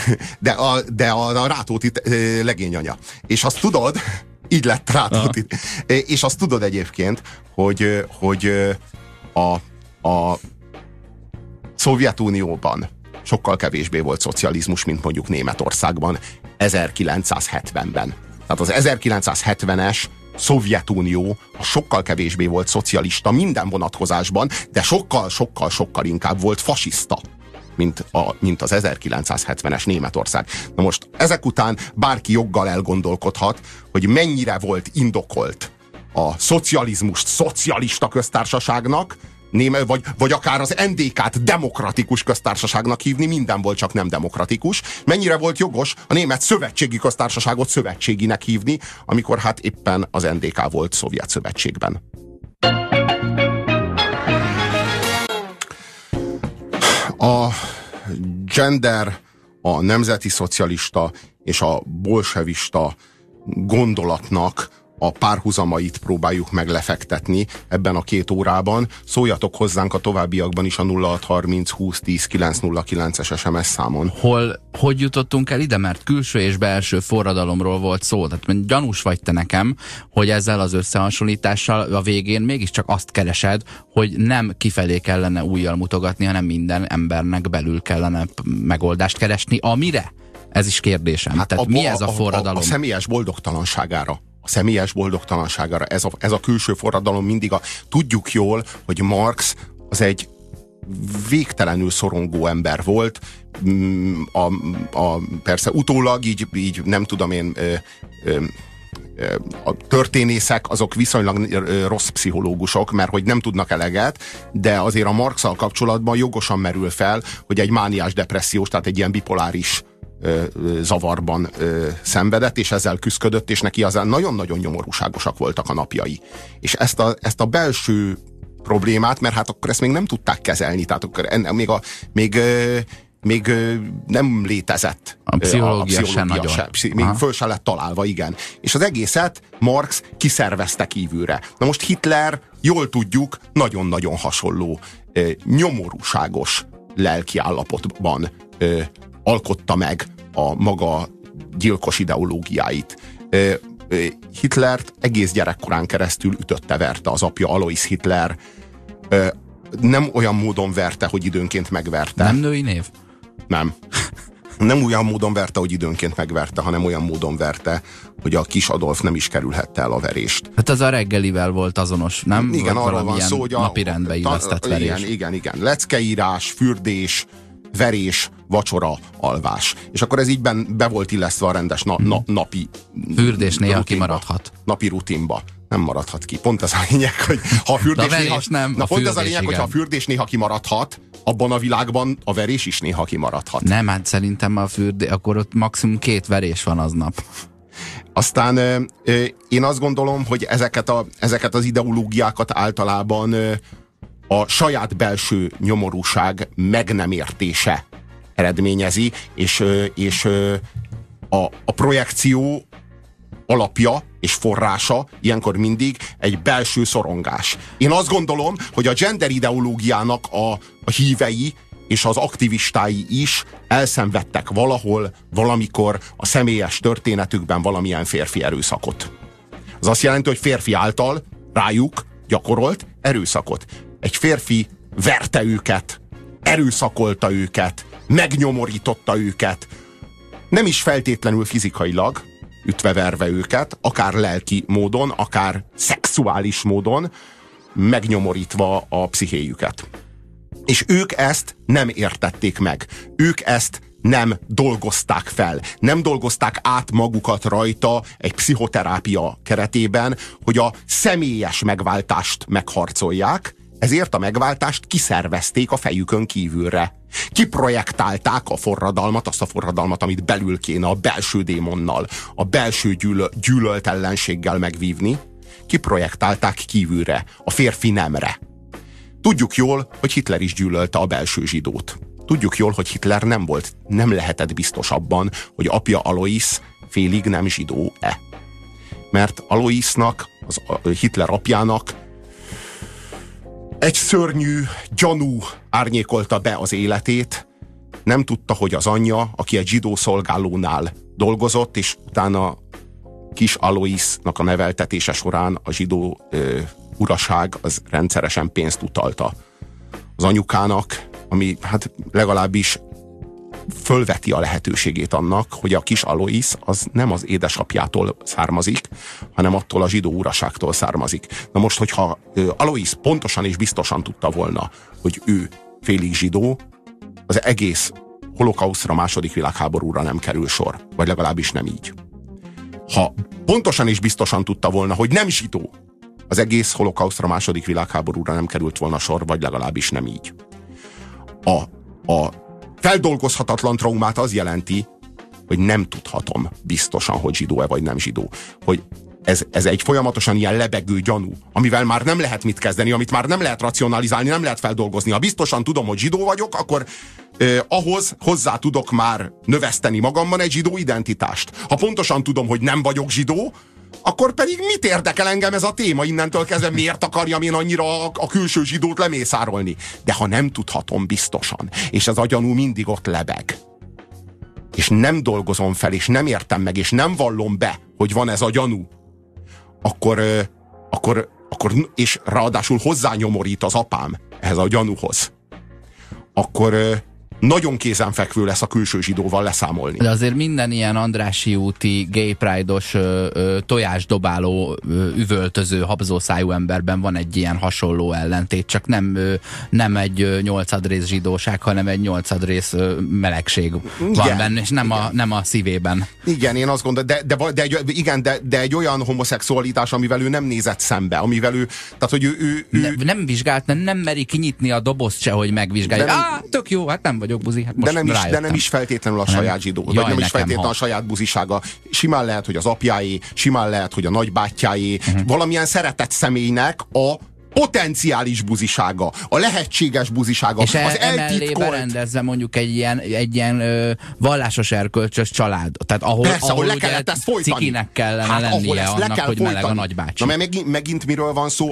De a Rátóti legényanya. És azt tudod, így lett Rátóti. És azt tudod egyébként, hogy a Szovjetunióban sokkal kevésbé volt szocializmus, mint mondjuk Németországban 1970-ben. Tehát az 1970-es Szovjetunió sokkal kevésbé volt szocialista minden vonatkozásban, de sokkal inkább volt fasiszta, mint az 1970-es Németország. Na most ezek után bárki joggal elgondolkodhat, hogy mennyire volt indokolt a szocializmust szocialista köztársaságnak, vagy akár az NDK-t demokratikus köztársaságnak hívni, minden volt, csak nem demokratikus. Mennyire volt jogos a német szövetségi köztársaságot szövetséginek hívni, amikor hát éppen az NDK volt Szovjet Szövetségben. A gender, a nemzeti szocialista és a bolsevista gondolatnak a párhuzamait próbáljuk meg lefektetni ebben a 2 órában. Szóljatok hozzánk a továbbiakban is a 0630 20 10 909-es SMS számon. Hogy jutottunk el ide? Mert külső és belső forradalomról volt szó. Tehát gyanús vagy te nekem, hogy ezzel az összehasonlítással a végén mégiscsak azt keresed, hogy nem kifelé kellene újjal mutogatni, hanem minden embernek belül kellene megoldást keresni. Amire? Ez is kérdésem. Hát tehát mi ez a forradalom? A személyes boldogtalanságára. Személyes boldogtalanságára. Ez a külső forradalom mindig tudjuk jól, hogy Marx az egy végtelenül szorongó ember volt. Persze utólag így nem tudom én, a történészek azok viszonylag rossz pszichológusok, mert hogy nem tudnak eleget, de azért a Marxal kapcsolatban jogosan merül fel, hogy egy mániás depressziós, tehát egy ilyen bipoláris zavarban szenvedett, és ezzel küszködött, és neki azán nagyon-nagyon nyomorúságosak voltak a napjai. És ezt a belső problémát, mert hát akkor ezt még nem tudták kezelni, tehát akkor még nem létezett a pszichológia sem nagyon. Még föl se lett találva, igen. És az egészet Marx kiszervezte kívülre. Na most Hitler, jól tudjuk, nagyon-nagyon hasonló, nyomorúságos lelkiállapotban alkotta meg a maga gyilkos ideológiáit. Hitlert egész gyerekkorán keresztül ütötte-verte az apja, Alois Hitler. Nem olyan módon verte, hogy időnként megverte. Nem női név? Nem. Nem olyan módon verte, hogy időnként megverte, hanem olyan módon verte, hogy a kis Adolf nem is kerülhette el a verést. Hát az a reggelivel volt azonos, nem? Igen, arról van szó, hogy a napirendbe illesztett verés. Igen. Leckeírás, fürdés, verés, vacsora, alvás. És akkor ez így be volt illesztve a rendes napi fürdés néha rutinba, kimaradhat. Napi rutinba. Nem maradhat ki. Pont az a lényeg, hogy ha a fürdés néha... Nem, na pont az a lényeg, hogy ha a fürdés néha kimaradhat, abban a világban a verés is néha kimaradhat. Nem, hát szerintem akkor ott maximum 2 verés van aznap. Aztán én azt gondolom, hogy ezeket az ideológiákat általában a saját belső nyomorúság meg nem értése eredményezi, és a projekció alapja és forrása ilyenkor mindig egy belső szorongás. Én azt gondolom, hogy a gender ideológiának a hívei és az aktivistái is elszenvedtek valahol, valamikor a személyes történetükben valamilyen férfi erőszakot. Az azt jelenti, hogy férfi által rájuk gyakorolt erőszakot. Egy férfi verte őket, erőszakolta őket, megnyomorította őket, nem is feltétlenül fizikailag, ütve-verve őket, akár lelki módon, akár szexuális módon, megnyomorítva a pszichéjüket. És ők ezt nem értették meg. Ők ezt nem dolgozták fel. Nem dolgozták át magukat rajta egy pszichoterápia keretében, hogy a személyes megváltást megharcolják, ezért a megváltást kiszervezték a fejükön kívülre. Kiprojektálták a forradalmat, azt a forradalmat, amit belül kéne a belső démonnal, a belső gyűlölt ellenséggel megvívni. Kiprojektálták kívülre, a férfi nemre. Tudjuk jól, hogy Hitler is gyűlölte a belső zsidót. Tudjuk jól, hogy Hitler nem lehetett biztos abban, hogy apja Alois félig nem zsidó-e. Mert Aloisnak, Hitler apjának egy szörnyű gyanú árnyékolta be az életét. Nem tudta, hogy az anyja, aki egy zsidó szolgálónál dolgozott, és utána kis Aloisnak a neveltetése során a zsidó uraság az rendszeresen pénzt utalta az anyukának, ami hát legalábbis fölveti a lehetőségét annak, hogy a kis Alois az nem az édesapjától származik, hanem attól a zsidó uraságtól származik. Na most, hogyha Alois pontosan és biztosan tudta volna, hogy ő félig zsidó, az egész holokausztra, második világháborúra nem kerül sor. Vagy legalábbis nem így. Ha pontosan és biztosan tudta volna, hogy nem zsidó, az egész holokausztra, második világháborúra nem került volna sor, vagy legalábbis nem így. A feldolgozhatatlan traumát az jelenti, hogy nem tudhatom biztosan, hogy zsidó-e vagy nem zsidó. Hogy ez egy folyamatosan ilyen lebegő gyanú, amivel már nem lehet mit kezdeni, amit már nem lehet racionalizálni, nem lehet feldolgozni. Ha biztosan tudom, hogy zsidó vagyok, akkor ahhoz hozzá tudok már növeszteni magamban egy zsidó identitást. Ha pontosan tudom, hogy nem vagyok zsidó, akkor pedig mit érdekel engem ez a téma innentől kezdve, miért akarjam én annyira a külső zsidót lemészárolni? De ha nem tudhatom biztosan, és ez a gyanú mindig ott lebeg, és nem dolgozom fel, és nem értem meg, és nem vallom be, hogy van ez a gyanú, akkor és ráadásul hozzányomorít az apám ehhez a gyanúhoz, akkor nagyon kézenfekvő lesz a külső zsidóval leszámolni. De azért minden ilyen Andrássy úti, gay pride-os, tojásdobáló, üvöltöző, habzószájú emberben van egy ilyen hasonló ellentét, csak nem egy nyolcadrész zsidóság, hanem egy nyolcadrész melegség van benne, és nem a szívében. Igen, én azt gondolom, de egy olyan homoszexualitás, amivel ő nem nézett szembe, amivel ő, tehát hogy ő nem vizsgált, nem meri kinyitni a dobozt se, hogy megvizsgálja. Tök jó, hát nem vagyok buzi, hát most de nem is feltétlenül a saját zsidó, vagy nem is feltétlenül a saját buzisága. Simán lehet, hogy az apjáé, simán lehet, hogy a nagybátyjáé, valamilyen szeretett személynek a potenciális buzisága, a lehetséges buzisága, és az emellé berendezve mondjuk egy ilyen vallásos erkölcsös család. Tehát ahol le kellett ezt folytani. Cikinek kellene lennie annak, hogy meleg a nagybácsi. Na, mert megint miről van szó,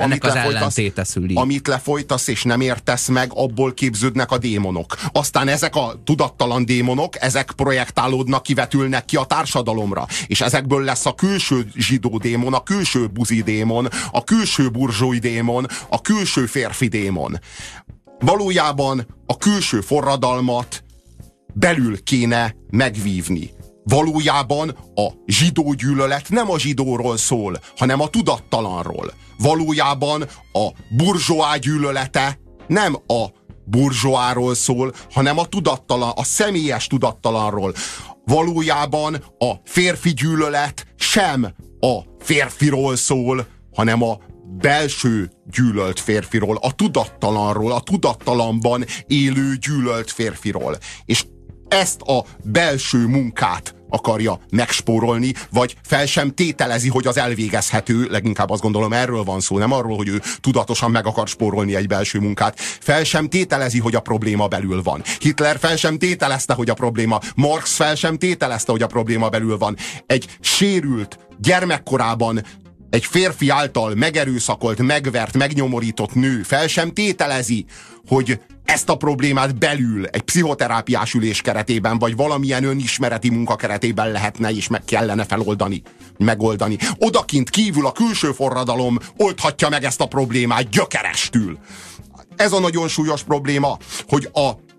amit lefolytasz és nem értesz meg, abból képződnek a démonok. Aztán ezek a tudattalan démonok, ezek projektálódnak, kivetülnek ki a társadalomra. És ezekből lesz a külső zsidó démon, a külső buzi démon, a külső burzsói démon, a külső férfi démon. Valójában a külső forradalmat belül kéne megvívni. Valójában a zsidó gyűlölet nem a zsidóról szól, hanem a tudattalanról. Valójában a burzsóá gyűlölete nem a burzsóáról szól, hanem a tudattalan, a személyes tudattalanról. Valójában a férfi gyűlölet sem a férfiról szól, hanem a belső gyűlölt férfiról, a tudattalanról, a tudattalanban élő gyűlölt férfiról. És ezt a belső munkát akarja megspórolni, vagy fel sem tételezi, hogy az elvégezhető, leginkább azt gondolom erről van szó, nem arról, hogy ő tudatosan meg akar spórolni egy belső munkát. Fel sem tételezi, hogy a probléma belül van. Hitler fel sem tételezte, hogy a probléma, Marx fel sem tételezte, hogy a probléma belül van. Egy sérült, gyermekkorában egy férfi által megerőszakolt, megvert, megnyomorított nő fel sem tételezi, hogy ezt a problémát belül egy pszichoterápiás ülés keretében, vagy valamilyen önismereti munka keretében lehetne és meg kellene feloldani, megoldani. Odakint kívül a külső forradalom oldhatja meg ezt a problémát gyökerestül. Ez a nagyon súlyos probléma, hogy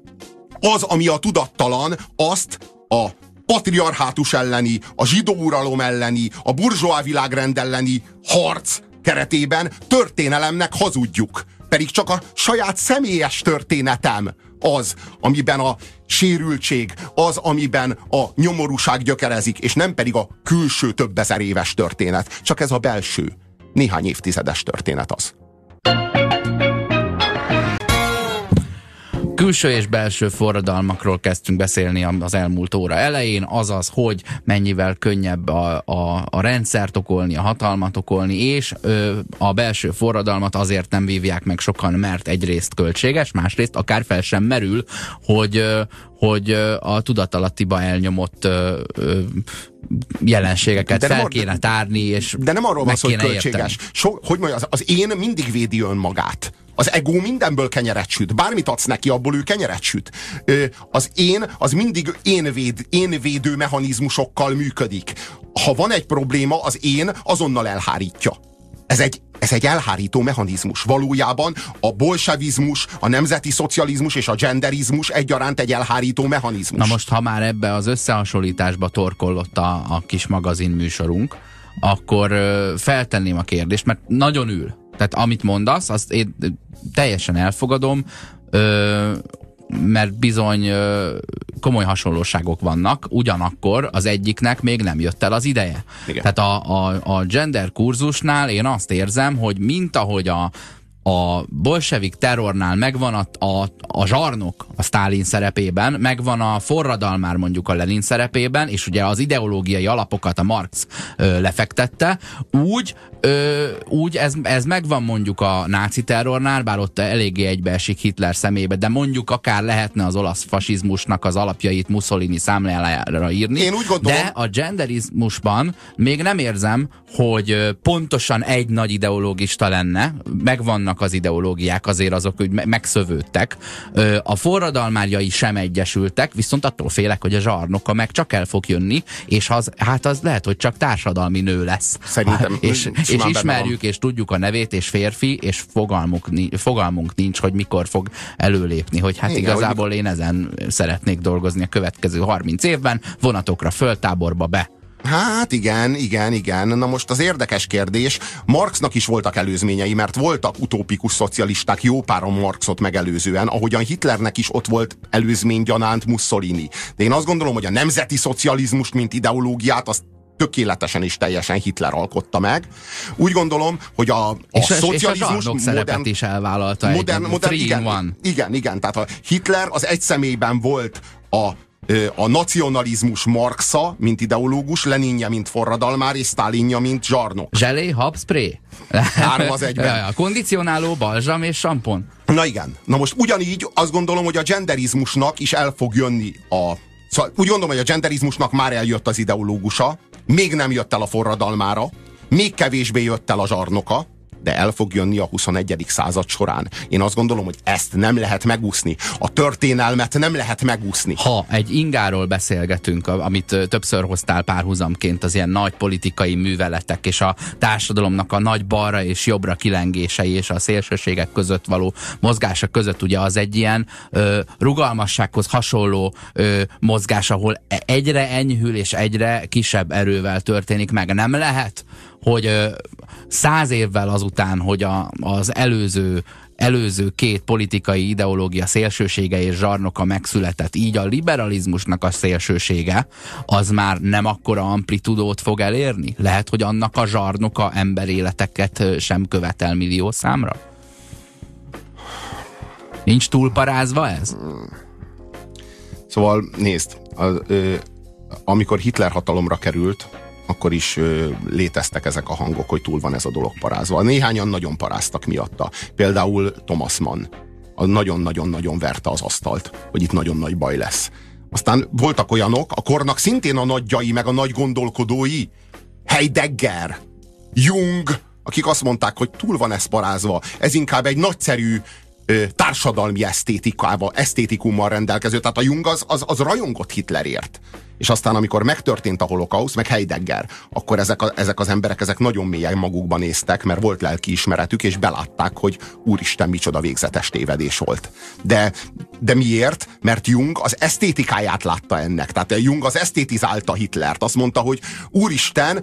az, ami a tudattalan, azt a patriarhátus elleni, a zsidó uralom elleni, a burzsóá világrend elleni harc keretében történelemnek hazudjuk. Pedig csak a saját személyes történetem az, amiben a sérültség, az, amiben a nyomorúság gyökerezik, és nem pedig a külső több ezer éves történet. Csak ez a belső, néhány évtizedes történet az. Külső és belső forradalmakról kezdtünk beszélni az elmúlt óra elején, azaz, hogy mennyivel könnyebb a rendszert okolni, a hatalmat okolni, és a belső forradalmat azért nem vívják meg sokan, mert egyrészt költséges, másrészt akár fel sem merül, hogy a tudatalattiba elnyomott jelenségeket fel kéne tárni, és de nem arról van szó, hogy költséges. Hogy mondja, az én mindig védi önmagát. Az ego mindenből kenyeret süt. Bármit adsz neki, abból ő kenyeret süt. Az én, az mindig énvédő mechanizmusokkal működik. Ha van egy probléma, az én azonnal elhárítja. Ez egy elhárító mechanizmus. Valójában a bolsevizmus, a nemzeti szocializmus és a genderizmus egyaránt egy elhárító mechanizmus. Na most, ha már ebbe az összehasonlításba torkollott a kis magazin műsorunk, akkor feltenném a kérdést, mert nagyon ül. Tehát amit mondasz, azt én teljesen elfogadom, mert bizony komoly hasonlóságok vannak, ugyanakkor az egyiknek még nem jött el az ideje. Igen. Tehát a gender kurzusnál én azt érzem, hogy mint ahogy a bolsevik terrornál megvan a zsarnok a Sztálin szerepében, megvan a forradalmár mondjuk a Lenin szerepében, és ugye az ideológiai alapokat a Marx lefektette, úgy ez megvan mondjuk a náci terrornál, bár ott eléggé egybeesik Hitler szemébe, de mondjuk akár lehetne az olasz fasizmusnak az alapjait Mussolini számlájára írni. Én úgy gondolom, de a genderizmusban még nem érzem, hogy pontosan egy nagy ideológista lenne, megvannak az ideológiák, azért azok úgy megszövődtek. A forradalmárjai sem egyesültek, viszont attól félek, hogy a zsarnoka meg csak el fog jönni, és az lehet, hogy csak társadalmi nő lesz. Szerintem és ismerjük, és tudjuk a nevét, és férfi, és fogalmunk nincs, hogy mikor fog előlépni, hogy hát igen, igazából én ezen szeretnék dolgozni a következő 30 évben, vonatokra föl, táborba be. Hát igen. Na most az érdekes kérdés, Marxnak is voltak előzményei, mert voltak utópikus szocialisták jó páron Marxot megelőzően, ahogyan Hitlernek is ott volt előzménygyanánt Mussolini. De én azt gondolom, hogy a nemzeti szocializmust, mint ideológiát, azt tökéletesen és teljesen Hitler alkotta meg. Úgy gondolom, hogy a szocializmus... És a szerepet is elvállalta igen, tehát a Hitler az egy személyben volt a nacionalizmus Marxa, mint ideológus, Leninje, mint forradalmár, és Sztálinja, mint zsarnok. Zselé, habspray. 3 az egyben. A kondicionáló, balzsam és sampon. Na igen. Na most ugyanígy azt gondolom, hogy a genderizmusnak is el fog jönni Szóval úgy gondolom, hogy a genderizmusnak már eljött az ideológusa, még nem jött el a forradalmára, még kevésbé jött el a zsarnoka, de el fog jönni a 21. század során. Én azt gondolom, hogy ezt nem lehet megúszni. A történelmet nem lehet megúszni. Ha egy ingáról beszélgetünk, amit többször hoztál párhuzamként, az ilyen nagy politikai műveletek, és a társadalomnak a nagy balra és jobbra kilengései, és a szélsőségek között való mozgása között, ugye az egy ilyen rugalmassághoz hasonló mozgás, ahol egyre enyhül és egyre kisebb erővel történik meg. Nem lehet, hogy 100 évvel azután, hogy az előző két politikai ideológia szélsősége és zsarnoka megszületett, így a liberalizmusnak a szélsősége, az már nem akkora amplitudót fog elérni? Lehet, hogy annak a zsarnoka emberéleteket sem követel millió számra? Nincs túlparázva ez? Szóval nézd, amikor Hitler hatalomra került, akkor is léteztek ezek a hangok, hogy túl van ez a dolog parázva. Néhányan nagyon paráztak miatta. Például Thomas Mann. Nagyon-nagyon-nagyon verte az asztalt, hogy itt nagyon nagy baj lesz. Aztán voltak olyanok, a kornak szintén a nagyjai, meg a nagy gondolkodói, Heidegger, Jung, akik azt mondták, hogy túl van ez parázva. Ez inkább egy nagyszerű társadalmi esztétikummal rendelkező. Tehát a Jung az rajongott Hitlerért. És aztán, amikor megtörtént a holokausz, meg Heidegger, akkor ezek az emberek nagyon mélyen magukban néztek, mert volt lelkiismeretük, és belátták, hogy úristen, micsoda végzetes tévedés volt. De miért? Mert Jung az esztétikáját látta ennek. Tehát Jung az esztétizálta Hitlert. Azt mondta, hogy úristen,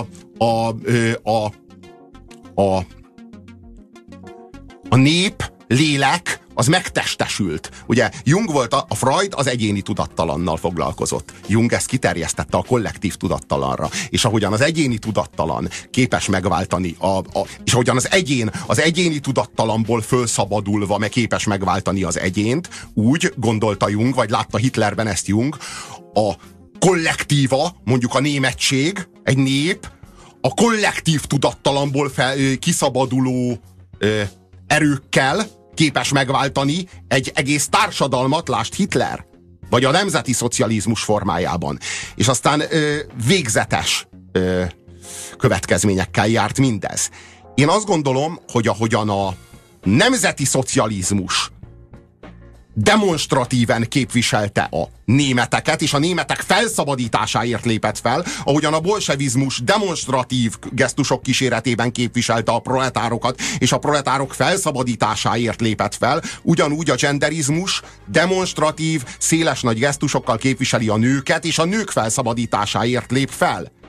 a nép, lélek, az megtestesült. Ugye Jung volt, a Freud az egyéni tudattalannal foglalkozott. Jung ezt kiterjesztette a kollektív tudattalanra. És ahogyan az egyéni tudattalan képes megváltani, és ahogyan az egyéni tudattalamból fölszabadulva meg képes megváltani az egyént, úgy gondolta Jung, vagy látta Hitlerben ezt Jung, a kollektíva, mondjuk a németség, egy nép, a kollektív tudattalamból kiszabaduló erőkkel képes megváltani egy egész társadalmat, lásd Hitler, vagy a nemzeti szocializmus formájában. És aztán végzetes következményekkel járt mindez. Én azt gondolom, hogy ahogyan a nemzeti szocializmus demonstratíven képviselte a németeket, és a németek felszabadításáért lépett fel, ahogyan a bolsevizmus demonstratív gesztusok kíséretében képviselte a proletárokat, és a proletárok felszabadításáért lépett fel, ugyanúgy a genderizmus demonstratív, széles nagy gesztusokkal képviseli a nőket, és a nők felszabadításáért lép fel.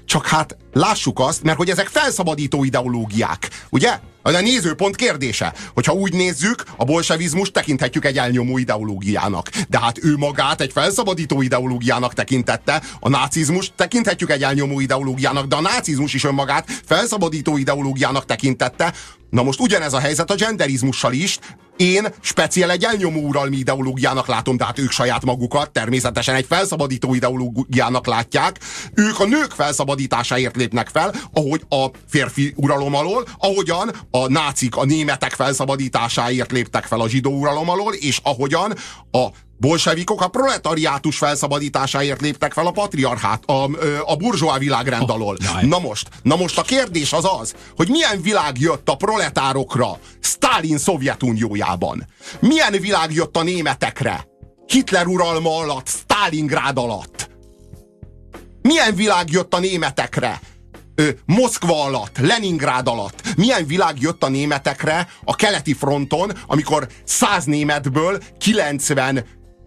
Csak hát lássuk azt, mert hogy ezek felszabadító ideológiák, ugye? A nézőpont kérdése. Hogyha úgy nézzük, a bolsevizmust tekinthetjük egy elnyomó ideológiának. De hát ő magát egy felszabadító ideológiának tekintette, a nácizmust tekinthetjük egy elnyomó ideológiának, de a nácizmus is önmagát felszabadító ideológiának tekintette. Na most ugyanez a helyzet a genderizmussal is. Én speciál egy elnyomó uralmi ideológiának látom, de hát ők saját magukat természetesen egy felszabadító ideológiának látják. Ők a nők felszabadításáért lépnek fel, ahogy a férfi uralom alól, ahogyan a nácik a németek felszabadításáért léptek fel a zsidó uralom alól, és ahogyan a bolsevikok a proletariátus felszabadításáért léptek fel a patriarchát, a burzsóá világrend alól. Na most a kérdés az, hogy milyen világ jött a proletárokra Sztálin Szovjetuniójában? Milyen világ jött a németekre Hitler uralma alatt, Sztálingrád alatt? Milyen világ jött a németekre Moszkva alatt, Leningrád alatt? Milyen világ jött a németekre a keleti fronton, amikor 100 németből 95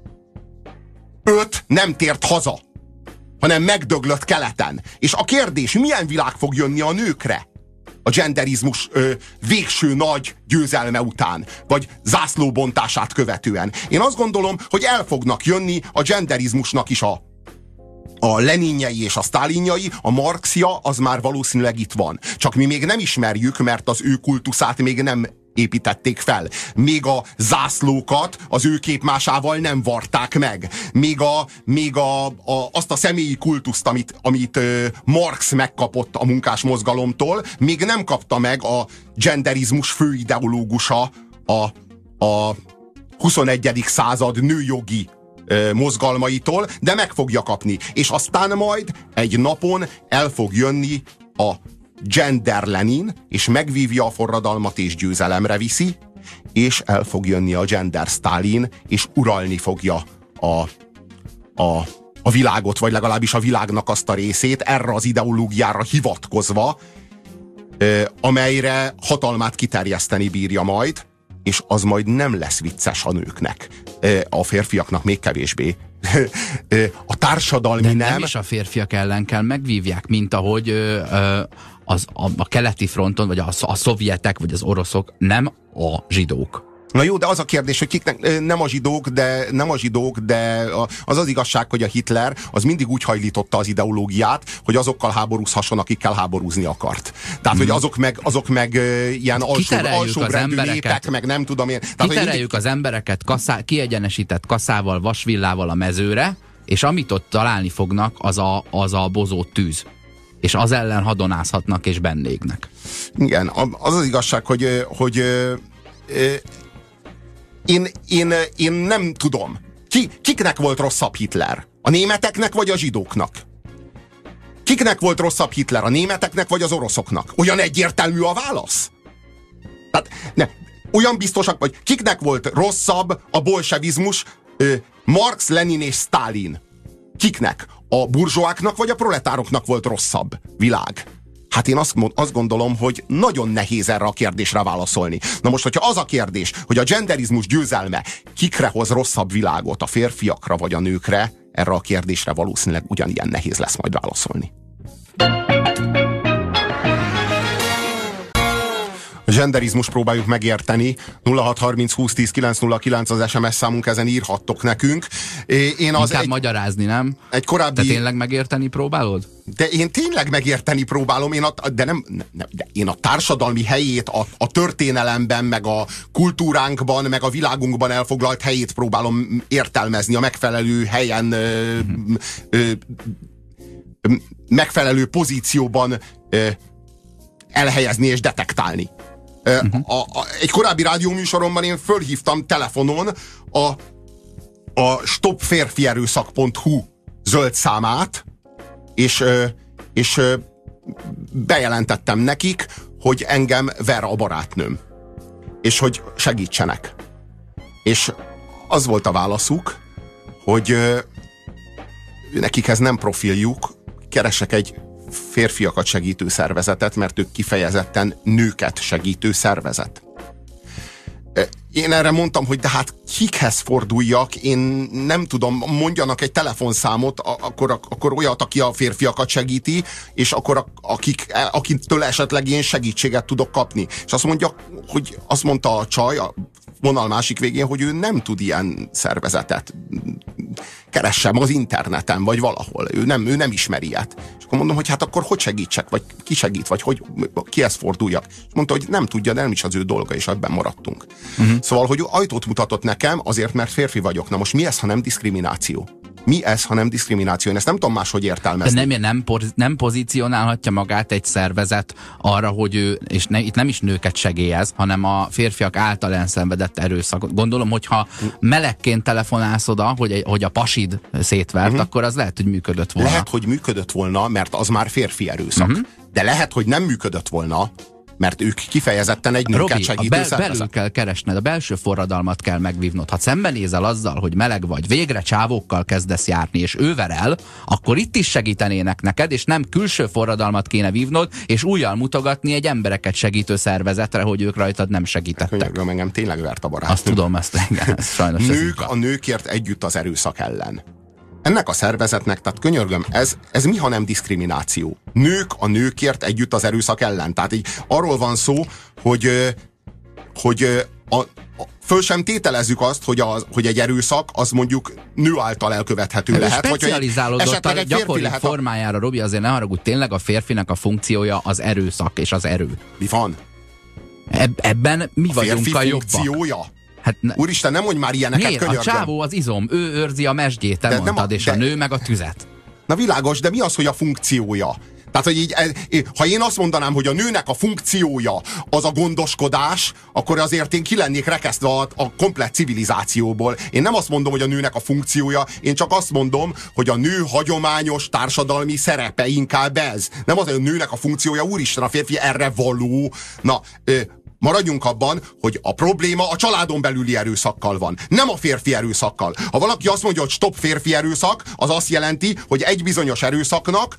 nem tért haza, hanem megdöglött keleten? És a kérdés, milyen világ fog jönni a nőkre a genderizmus végső nagy győzelme után, vagy zászlóbontását követően? Én azt gondolom, hogy el fognak jönni a genderizmusnak is a leninjei és a sztálinjai, a marxja az már valószínűleg itt van. Csak mi még nem ismerjük, mert az ő kultuszát még nem építették fel. Még a zászlókat az ő képmásával nem varták meg. Még azt a személyi kultuszt, amit Marx megkapott a munkásmozgalomtól, még nem kapta meg a genderizmus főideológusa a 21. század nőjogi mozgalmaitól, de meg fogja kapni. És aztán majd egy napon el fog jönni a Gender Lenin, és megvívja a forradalmat, és győzelemre viszi, és el fog jönni a Gender Stalin, és uralni fogja a világot, vagy legalábbis a világnak azt a részét, erre az ideológiára hivatkozva, amelyre hatalmát kiterjeszteni bírja majd, és az majd nem lesz vicces a nőknek. A férfiaknak még kevésbé. A társadalmi nem is a férfiak ellen kell megvívják, mint ahogy a keleti fronton, vagy a szovjetek, vagy az oroszok, nem a zsidók. Na jó, de az a kérdés, hogy kiknek nem a zsidók, de az igazság, hogy a Hitler az mindig úgy hajlította az ideológiát, hogy azokkal háborúzhasson, akikkel háborúzni akart. Tehát, hogy azok meg ilyen alsóbrendű népek, meg nem tudom én. Kitereljük az embereket kiegyenesített kaszával, vasvillával a mezőre, és amit ott találni fognak, az a bozót tűz. És az ellen hadonázhatnak és bennégnek. Igen, az igazság, hogy én nem tudom. Kiknek volt rosszabb Hitler? A németeknek vagy a zsidóknak? Kiknek volt rosszabb Hitler? A németeknek vagy az oroszoknak? Olyan egyértelmű a válasz? Tehát, olyan biztosak, vagy kiknek volt rosszabb a bolsevizmus, Marx, Lenin és Sztálin? Kiknek? A burzsóáknak vagy a proletároknak volt rosszabb világ? Hát én azt gondolom, hogy nagyon nehéz erre a kérdésre válaszolni. Na most, hogyha az a kérdés, hogy a genderizmus győzelme kikre hoz rosszabb világot, a férfiakra vagy a nőkre, erre a kérdésre valószínűleg ugyanilyen nehéz lesz majd válaszolni. A genderizmus próbáljuk megérteni. 0630 20 10 909 az SMS számunk, ezen írhattok nekünk. Inkább magyarázni, nem? Te tényleg megérteni próbálod? De én tényleg megérteni próbálom, de én a társadalmi helyét a történelemben, meg a kultúránkban, meg a világunkban elfoglalt helyét próbálom értelmezni, a megfelelő helyen, megfelelő pozícióban elhelyezni és detektálni. Egy korábbi rádióműsoromban én fölhívtam telefonon a stopférfierőszak.hu zöld számát, és bejelentettem nekik, hogy engem ver a barátnőm, és hogy segítsenek. És az volt a válaszuk, hogy nekik ez nem profiljuk, keresek egy férfiakat segítő szervezetet, mert ők kifejezetten nőket segítő szervezet. én erre mondtam, hogy de hát kikhez forduljak, én nem tudom, mondjanak egy telefonszámot, akkor olyat, aki a férfiakat segíti, és akkor akitől esetleg én segítséget tudok kapni. És azt mondta a csaj a vonal másik végén, hogy ő nem tud ilyen szervezetet. Keressem az interneten, vagy valahol. Ő nem ismeri ilyet. És akkor mondom, hogy hát akkor hogy segítsek, vagy ki segít, vagy hogy kihez forduljak. És mondta, hogy nem tudja, de nem is az ő dolga, és ebben maradtunk. Szóval, hogy ajtót mutatott nekem, azért, mert férfi vagyok. Na most mi ez, ha nem diszkrimináció? Mi ez, ha nem diszkrimináció? Én ezt nem tudom máshogy értelmezni. De nem pozícionálhatja magát egy szervezet arra, hogy ő, és itt nem is nőket segélyez, hanem a férfiak által elszenvedett erőszakot. Gondolom, hogyha melegként telefonálsz oda, hogy a pasid szétvert, akkor az lehet, hogy működött volna. Lehet, hogy működött volna, mert az már férfi erőszak. De lehet, hogy nem működött volna, mert ők kifejezetten egy nőket segítő szervezet. Belül kell keresned, a belső forradalmat kell megvívnod. Ha szembenézel azzal, hogy meleg vagy, végre csávókkal kezdesz járni, és ővel el, akkor itt is segítenének neked, és nem külső forradalmat kéne vívnod, és újjal mutogatni egy embereket segítő szervezetre, hogy ők rajtad nem segítettek. Könyörgöm, engem tényleg vert a barát. Azt tudom, sajnos nők a nőkért együtt az erőszak ellen. Ennek a szervezetnek, tehát könyörgöm, ez mi, ha nem diszkrimináció? Nők a nőkért együtt az erőszak ellen. Tehát így arról van szó, hogy föl sem tételezzük azt, hogy egy erőszak az mondjuk nő által elkövethető lehet. Specializálódott a gyakori formájára, Robi, azért ne haragudj, tényleg a férfinek a funkciója az erőszak és az erő. Mi van? Ebben mi a vagyunk a jobbak. Funkciója? Hát úristen, nem mondj már ilyeneket, könyörgöm. A csávó az izom, ő őrzi a mesdjét, te mondtad, és a nő meg a tüzet. Na világos, de mi az, hogy a funkciója? Tehát, hogy így, ha én azt mondanám, hogy a nőnek a funkciója az a gondoskodás, akkor azért én ki lennék rekesztve a komplett civilizációból. Én nem azt mondom, hogy a nőnek a funkciója, én csak azt mondom, hogy a nő hagyományos társadalmi szerepe inkább ez. Nem az, hogy a nőnek a funkciója, úristen, a férfi erre való. Na, maradjunk abban, hogy a probléma a családon belüli erőszakkal van, nem a férfi erőszakkal. Ha valaki azt mondja, hogy stop férfi erőszak, az azt jelenti, hogy egy bizonyos erőszaknak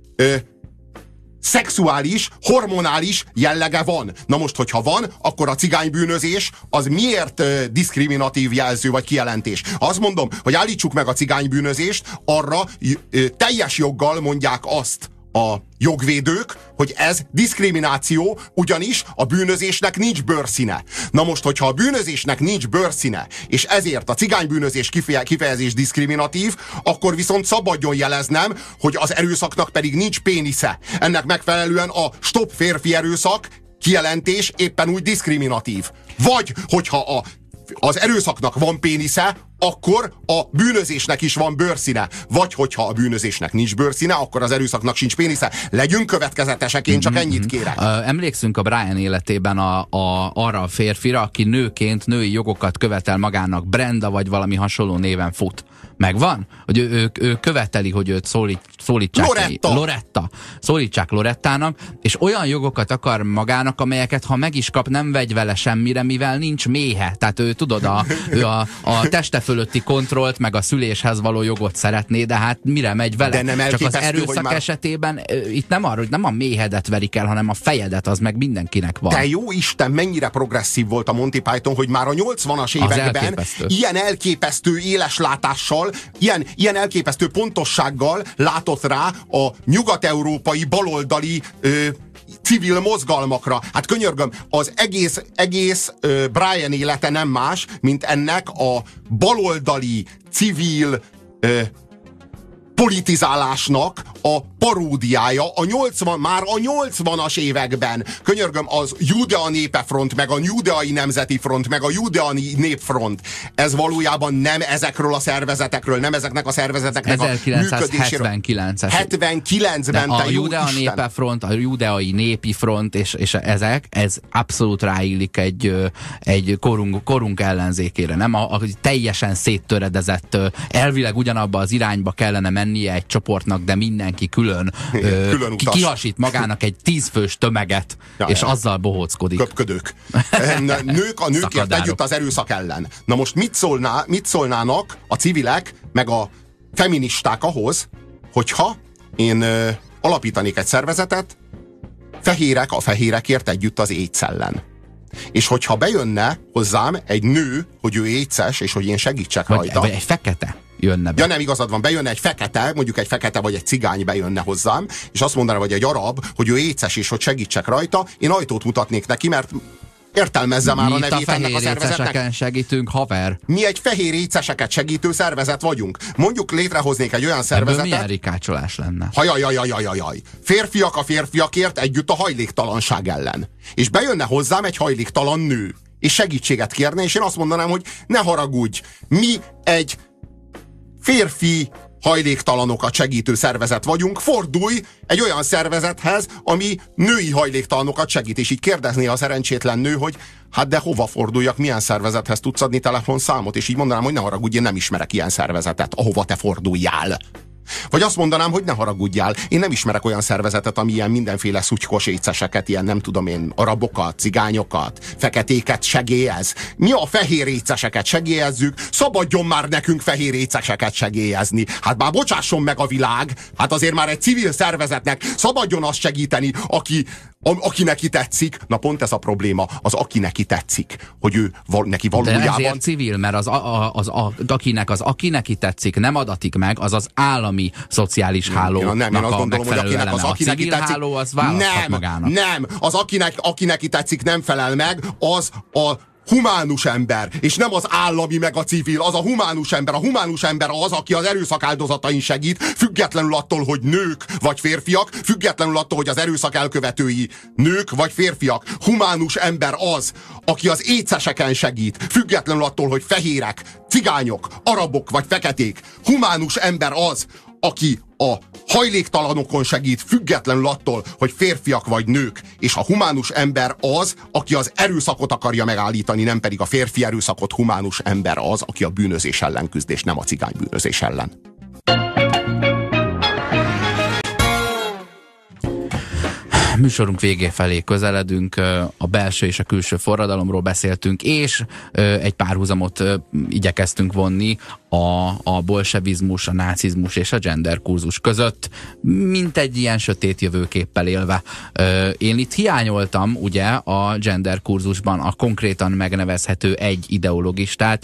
szexuális, hormonális jellege van. Na most, hogyha van, akkor a cigánybűnözés az miért diszkriminatív jelző vagy kijelentés? Azt mondom, hogy állítsuk meg a cigánybűnözést, arra teljes joggal mondják azt a jogvédők, hogy ez diszkrimináció, ugyanis a bűnözésnek nincs bőrszíne. Na most, hogyha a bűnözésnek nincs bőrszíne, és ezért a cigánybűnözés kifejezés diszkriminatív, akkor viszont szabadjon jeleznem, hogy az erőszaknak pedig nincs pénisze. Ennek megfelelően a stop férfi erőszak kijelentés éppen úgy diszkriminatív. Vagy, hogyha az erőszaknak van pénisze, akkor a bűnözésnek is van bőrszíne. Vagy hogyha a bűnözésnek nincs bőrszíne, akkor az erőszaknak sincs pénisze. Legyünk következetesek, én csak ennyit kérek. Emlékszünk a Brian életében arra a férfira, aki nőként női jogokat követel magának, Brenda vagy valami hasonló néven fut. Megvan? Hogy ő követeli, hogy őt szólítsák. Loretta. Szólítsák Lorettának, és olyan jogokat akar magának, amelyeket ha meg is kap, nem vegy vele semmire, mivel nincs méhe. Tehát ő, tudod, ő a teste fölötti kontrollt, meg a szüléshez való jogot szeretné, de hát mire megy vele? De nem csak az erőszak esetében itt nem arra, hogy nem a méhedet verik el, hanem a fejedet, az meg mindenkinek van. Te jó Isten, mennyire progresszív volt a Monty Python, hogy már a 80-as években ilyen elképesztő éleslátással, ilyen elképesztő pontossággal látott rá a nyugat-európai baloldali civil mozgalmakra. Hát könyörgöm, az egész Brian élete nem más, mint ennek a baloldali civil politizálásnak a paródiája már a 80-as években. Könyörgöm, az Judea Népefront, meg a Judeai Nemzeti Front, meg a Judeai Népfront, ez valójában nem ezekről a szervezetekről, nem ezeknek a szervezeteknek 1979-es. 79-ben, a Judea Népefront, a Judeai Népi Front, és ez abszolút ráillik egy korunk ellenzékére. Nem a teljesen széttöredezett, elvileg ugyanabba az irányba kellene mennie egy csoportnak, de mindenki külön kihasít magának egy 10 fős tömeget, és azzal bohóckodik. Köpködők. Nők a nőkért együtt az erőszak ellen. Na most mit szólnának a civilek, meg a feministák ahhoz, hogyha én alapítanék egy szervezetet, fehérek a fehérekért együtt az AIDS ellen. És hogyha bejönne hozzám egy nő, hogy ő éces, és hogy én segítsek rajta. Vagy egy fekete jönne be. Ja, nem, igazad van, bejönne egy fekete, mondjuk egy fekete vagy egy cigány bejönne hozzám, és azt mondaná, vagy egy arab, hogy ő éces, és hogy segítsek rajta, én ajtót mutatnék neki, mert értelmezze már a nevét ennek a szervezetnek. Segítünk, haver. Mi egy fehér éceseket segítő szervezet vagyunk. Mondjuk létrehoznék egy olyan szervezetet. Ebből milyen rikácsolás lenne? Hajajajajajajaj. Férfiak a férfiakért együtt a hajléktalanság ellen. És bejönne hozzám egy hajléktalan nő, és segítséget kérne, és én azt mondanám, hogy ne haragudj, mi egy férfi hajléktalanokat segítő szervezet vagyunk, fordulj egy olyan szervezethez, ami női hajléktalanokat segít, és így kérdezné a szerencsétlen nő, hogy hát de hova forduljak, milyen szervezethez tudsz adni telefonszámot, és így mondanám, hogy ne haragudj, én nem ismerek ilyen szervezetet, ahova te forduljál. Vagy azt mondanám, hogy ne haragudjál, én nem ismerek olyan szervezetet, ami ilyen mindenféle szutykos éceseket, ilyen nem tudom én, arabokat, cigányokat, feketéket segélyez. Mi a fehér éceseket segélyezzük, szabadjon már nekünk fehér éceseket segélyezni. Hát már bocsásson meg a világ, hát azért már egy civil szervezetnek szabadjon azt segíteni, aki neki tetszik. Na pont ez a probléma, az aki neki tetszik, hogy ő neki valójában... De ezért civil, mert aki neki tetszik, nem adatik meg, az az állami szociális hálónak én azt gondolom, hogy aki neki tetszik, háló, az választhat magának. Nem, az aki neki tetszik nem felel meg, az a humánus ember, és nem az állami meg a civil, az a humánus ember. A humánus ember az, aki az erőszak áldozatain segít, függetlenül attól, hogy nők vagy férfiak, függetlenül attól, hogy az erőszak elkövetői nők vagy férfiak. Humánus ember az, aki az éceseken segít, függetlenül attól, hogy fehérek, cigányok, arabok vagy feketék. Humánus ember az, aki a hajléktalanokon segít, függetlenül attól, hogy férfiak vagy nők, és a humánus ember az, aki az erőszakot akarja megállítani, nem pedig a férfi erőszakot. Humánus ember az, aki a bűnözés ellen küzd, és nem a cigány bűnözés ellen. Műsorunk végé felé közeledünk, a belső és a külső forradalomról beszéltünk, és egy párhuzamot igyekeztünk vonni a bolsevizmus, a nácizmus és a genderkurzus között, mint egy ilyen sötét jövőképpel élve. Én itt hiányoltam ugye a genderkurzusban a konkrétan megnevezhető egy ideológust,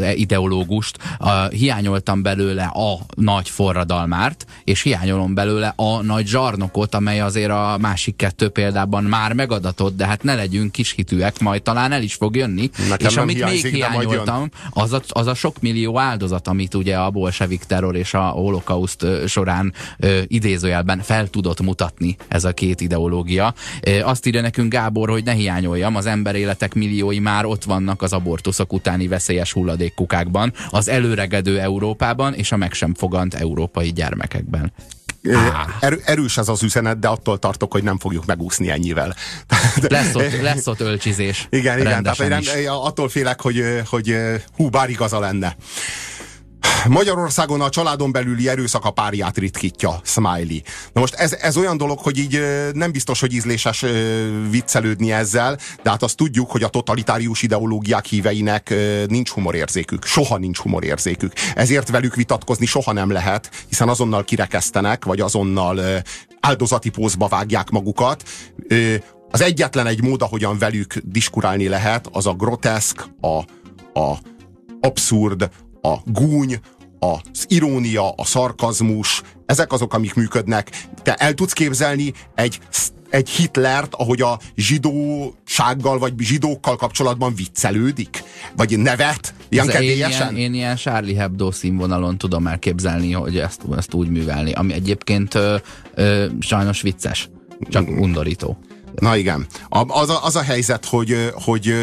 hiányoltam belőle a nagy forradalmárt, és hiányolom belőle a nagy zsarnokot, amely azért a másik kettő példában már megadatott, de hát ne legyünk kishitűek, majd talán el is fog jönni. Nekem és amit még hiányoltam, az a sok millió áldozat, amit ugye a bolsevik terror és a holokauszt során idézőjelben fel tudott mutatni ez a két ideológia. Azt írja nekünk Gábor, hogy ne hiányoljam, az emberéletek milliói már ott vannak az abortuszok utáni veszélyes hulladékkukákban, az előregedő Európában és a meg sem fogant európai gyermekekben. Erős ez az üzenet, de attól tartok, hogy nem fogjuk megúszni ennyivel. Lesz ott ölcsizés. Igen, tehát attól félek, hogy bár igaza lenne. Magyarországon a családon belüli erőszak a párját ritkítja, smiley. Na most ez olyan dolog, hogy így nem biztos, hogy ízléses viccelődni ezzel, de hát azt tudjuk, hogy a totalitárius ideológiák híveinek nincs humorérzékük. Soha nincs humorérzékük. Ezért velük vitatkozni soha nem lehet, hiszen azonnal kirekesztenek, vagy azonnal áldozati pózba vágják magukat. Az egyetlen egy mód, ahogyan velük diskurálni lehet, az a groteszk, a abszurd, a gúny, az irónia, a szarkazmus, ezek azok, amik működnek. Te el tudsz képzelni egy Hitlert, ahogy a zsidósággal vagy zsidókkal kapcsolatban viccelődik? Vagy nevet? Ilyen kedélyesen? Én ilyen Charlie Hebdo színvonalon tudom elképzelni, hogy ezt úgy művelni, ami egyébként sajnos vicces, csak undorító. Na igen. Az a helyzet, hogy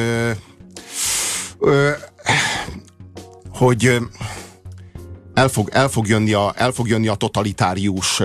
el fog jönni a totalitárius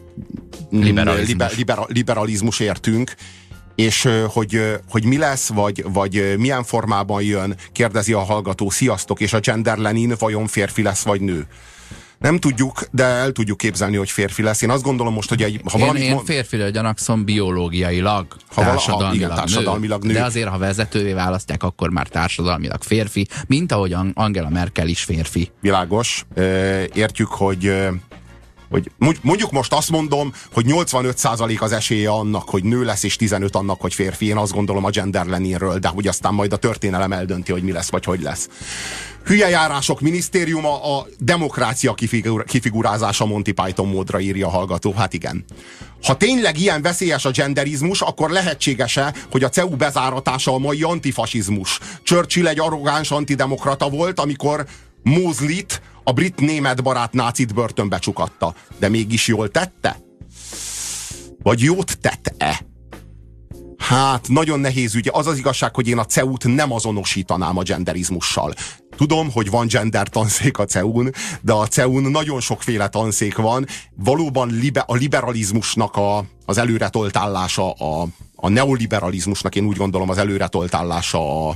liberalizmus értünk, és hogy mi lesz, vagy milyen formában jön, kérdezi a hallgató. Sziasztok, és a gender Lenin vajon férfi lesz, vagy nő? Nem tudjuk, de el tudjuk képzelni, hogy férfi lesz. Én azt gondolom most, hogy én férfire gyanakszom biológiailag, társadalmilag nő. De azért, ha vezetővé választják, akkor már társadalmilag férfi, mint ahogy Angela Merkel is férfi. Világos. Értjük, hogy hogy mondjuk most azt mondom, hogy 85% az esélye annak, hogy nő lesz, és 15 annak, hogy férfi. Én azt gondolom a gender Leninről, de hogy aztán majd a történelem eldönti, hogy mi lesz, vagy hogy lesz. Hülyejárások minisztériuma, a demokrácia kifigurázása Monty Python módra, írja a hallgató. Hát igen. Ha tényleg ilyen veszélyes a genderizmus, akkor lehetséges-e, hogy a CEU bezáratása a mai antifasizmus? Churchill egy arrogáns antidemokrata volt, amikor Mosley-t, a brit-német barát nácit börtönbe csukatta. De mégis jól tette? Vagy jót tett-e? Hát, nagyon nehéz ügy. Az az igazság, hogy én a CEU-t nem azonosítanám a genderizmussal. Tudom, hogy van gender tanszék a CEU-n, de a CEU-n nagyon sokféle tanszék van. Valóban a liberalizmusnak az előretolt állása, a neoliberalizmusnak én úgy gondolom az előretolt állása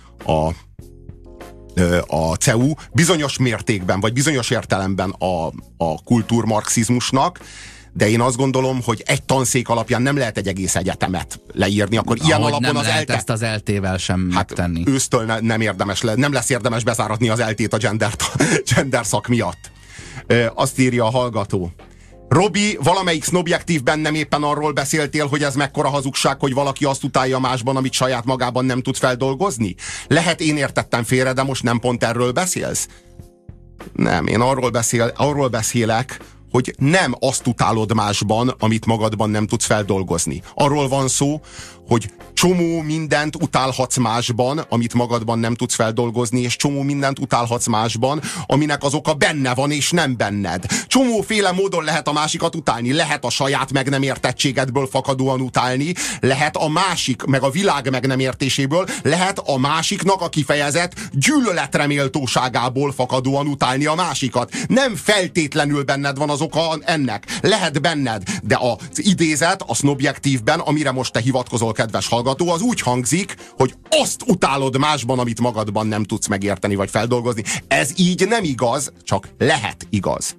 a CEU, bizonyos mértékben, vagy bizonyos értelemben a kultúrmarxizmusnak, de én azt gondolom, hogy egy tanszék alapján nem lehet egy egész egyetemet leírni, akkor ilyen alapon nem az lehet ezt az LT-vel sem megtenni. Ősztől nem lesz érdemes bezáratni az LT-t a gender szak miatt. Azt írja a hallgató. Robi, valamelyik Sznobjektívben nem éppen arról beszéltél, hogy ez mekkora hazugság, hogy valaki azt utálja másban, amit saját magában nem tud feldolgozni? Lehet én értettem félre, de most nem pont erről beszélsz? Nem, én arról beszélek, hogy nem azt utálod másban, amit magadban nem tudsz feldolgozni. Arról van szó, hogy csomó mindent utálhatsz másban, amit magadban nem tudsz feldolgozni, és csomó mindent utálhatsz másban, aminek az oka benne van, és nem benned. Csomóféle módon lehet a másikat utálni. Lehet a saját meg nem értettségedből fakadóan utálni, lehet a másik, meg a világ meg nem értéséből, lehet a másiknak a kifejezett gyűlöletre méltóságából fakadóan utálni a másikat. Nem feltétlenül benned van az oka ennek. Lehet benned, de az idézet a Sznobjektívben, amire most te hivatkozol, kedves hallgató, az úgy hangzik, hogy azt utálod másban, amit magadban nem tudsz megérteni vagy feldolgozni. Ez így nem igaz, csak lehet igaz.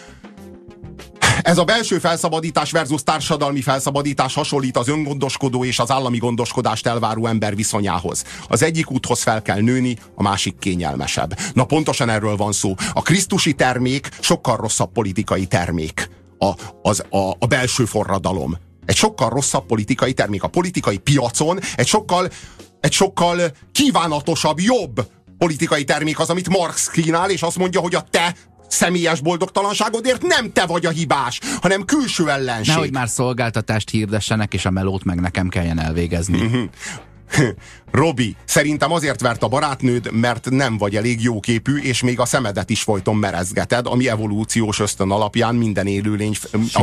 Ez a belső felszabadítás versus társadalmi felszabadítás hasonlít az öngondoskodó és az állami gondoskodást elváró ember viszonyához. Az egyik úthoz fel kell nőni, a másik kényelmesebb. Na pontosan erről van szó. A krisztusi termék sokkal rosszabb politikai termék. A belső forradalom. Egy sokkal rosszabb politikai termék. A politikai piacon egy sokkal kívánatosabb, jobb politikai termék az, amit Marx kínál, és azt mondja, hogy a te személyes boldogtalanságodért nem te vagy a hibás, hanem külső ellenség. Nehogy már szolgáltatást hirdessenek, és a melót meg nekem kelljen elvégezni. Robi, szerintem azért vert a barátnőd, mert nem vagy elég jóképű, és még a szemedet is folyton merezgeted, ami evolúciós ösztön alapján minden élőlény,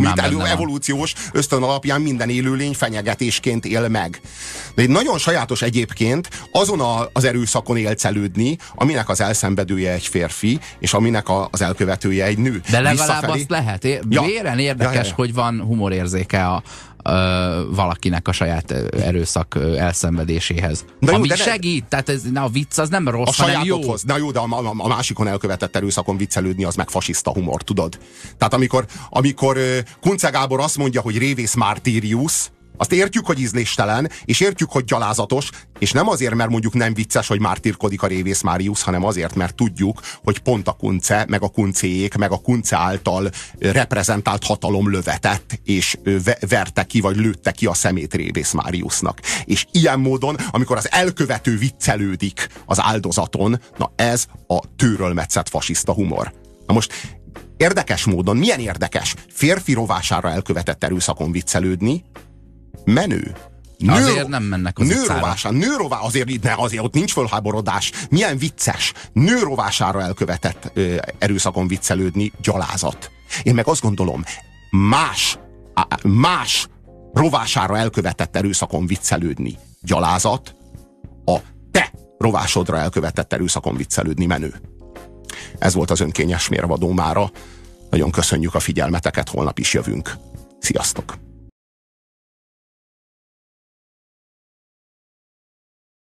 fenyegetésként él meg. De egy nagyon sajátos egyébként azon az erőszakon élcelődni, aminek az elszenvedője egy férfi, és aminek az elkövetője egy nő. De legalább azt lehet. Véren érdekes, hogy van humorérzéke valakinek a saját erőszak elszenvedéséhez. Ami segít, tehát a vicc az nem rossz, hanem jó. Na jó, de a másikon elkövetett erőszakon viccelődni az meg fasiszta humor, tudod? Tehát amikor Kunce Gábor azt mondja, hogy Révész Martyrius, azt értjük, hogy ízléstelen, és értjük, hogy gyalázatos, és nem azért, mert mondjuk nem vicces, hogy mártírkodik a Révész Máriusz, hanem azért, mert tudjuk, hogy pont a Kunce, meg a Kuncéjék, meg a Kunce által reprezentált hatalom lövetett, és verte ki, vagy lőtte ki a szemét Révész Máriusznak. És ilyen módon, amikor az elkövető viccelődik az áldozaton, na ez a tőről metszett fasiszta humor. Na most érdekes módon, milyen érdekes, férfi rovására elkövetett erőszakon viccelődni, menő. Azért nem mennek az nőrová, azért ott nincs fölháborodás. Milyen vicces. Nőrovására elkövetett erőszakon viccelődni, gyalázat. Én meg azt gondolom, más rovására elkövetett erőszakon viccelődni, gyalázat, a te rovásodra elkövetett erőszakon viccelődni, menő. Ez volt az önkényes mérvadó mára. Nagyon köszönjük a figyelmeteket, holnap is jövünk. Sziasztok!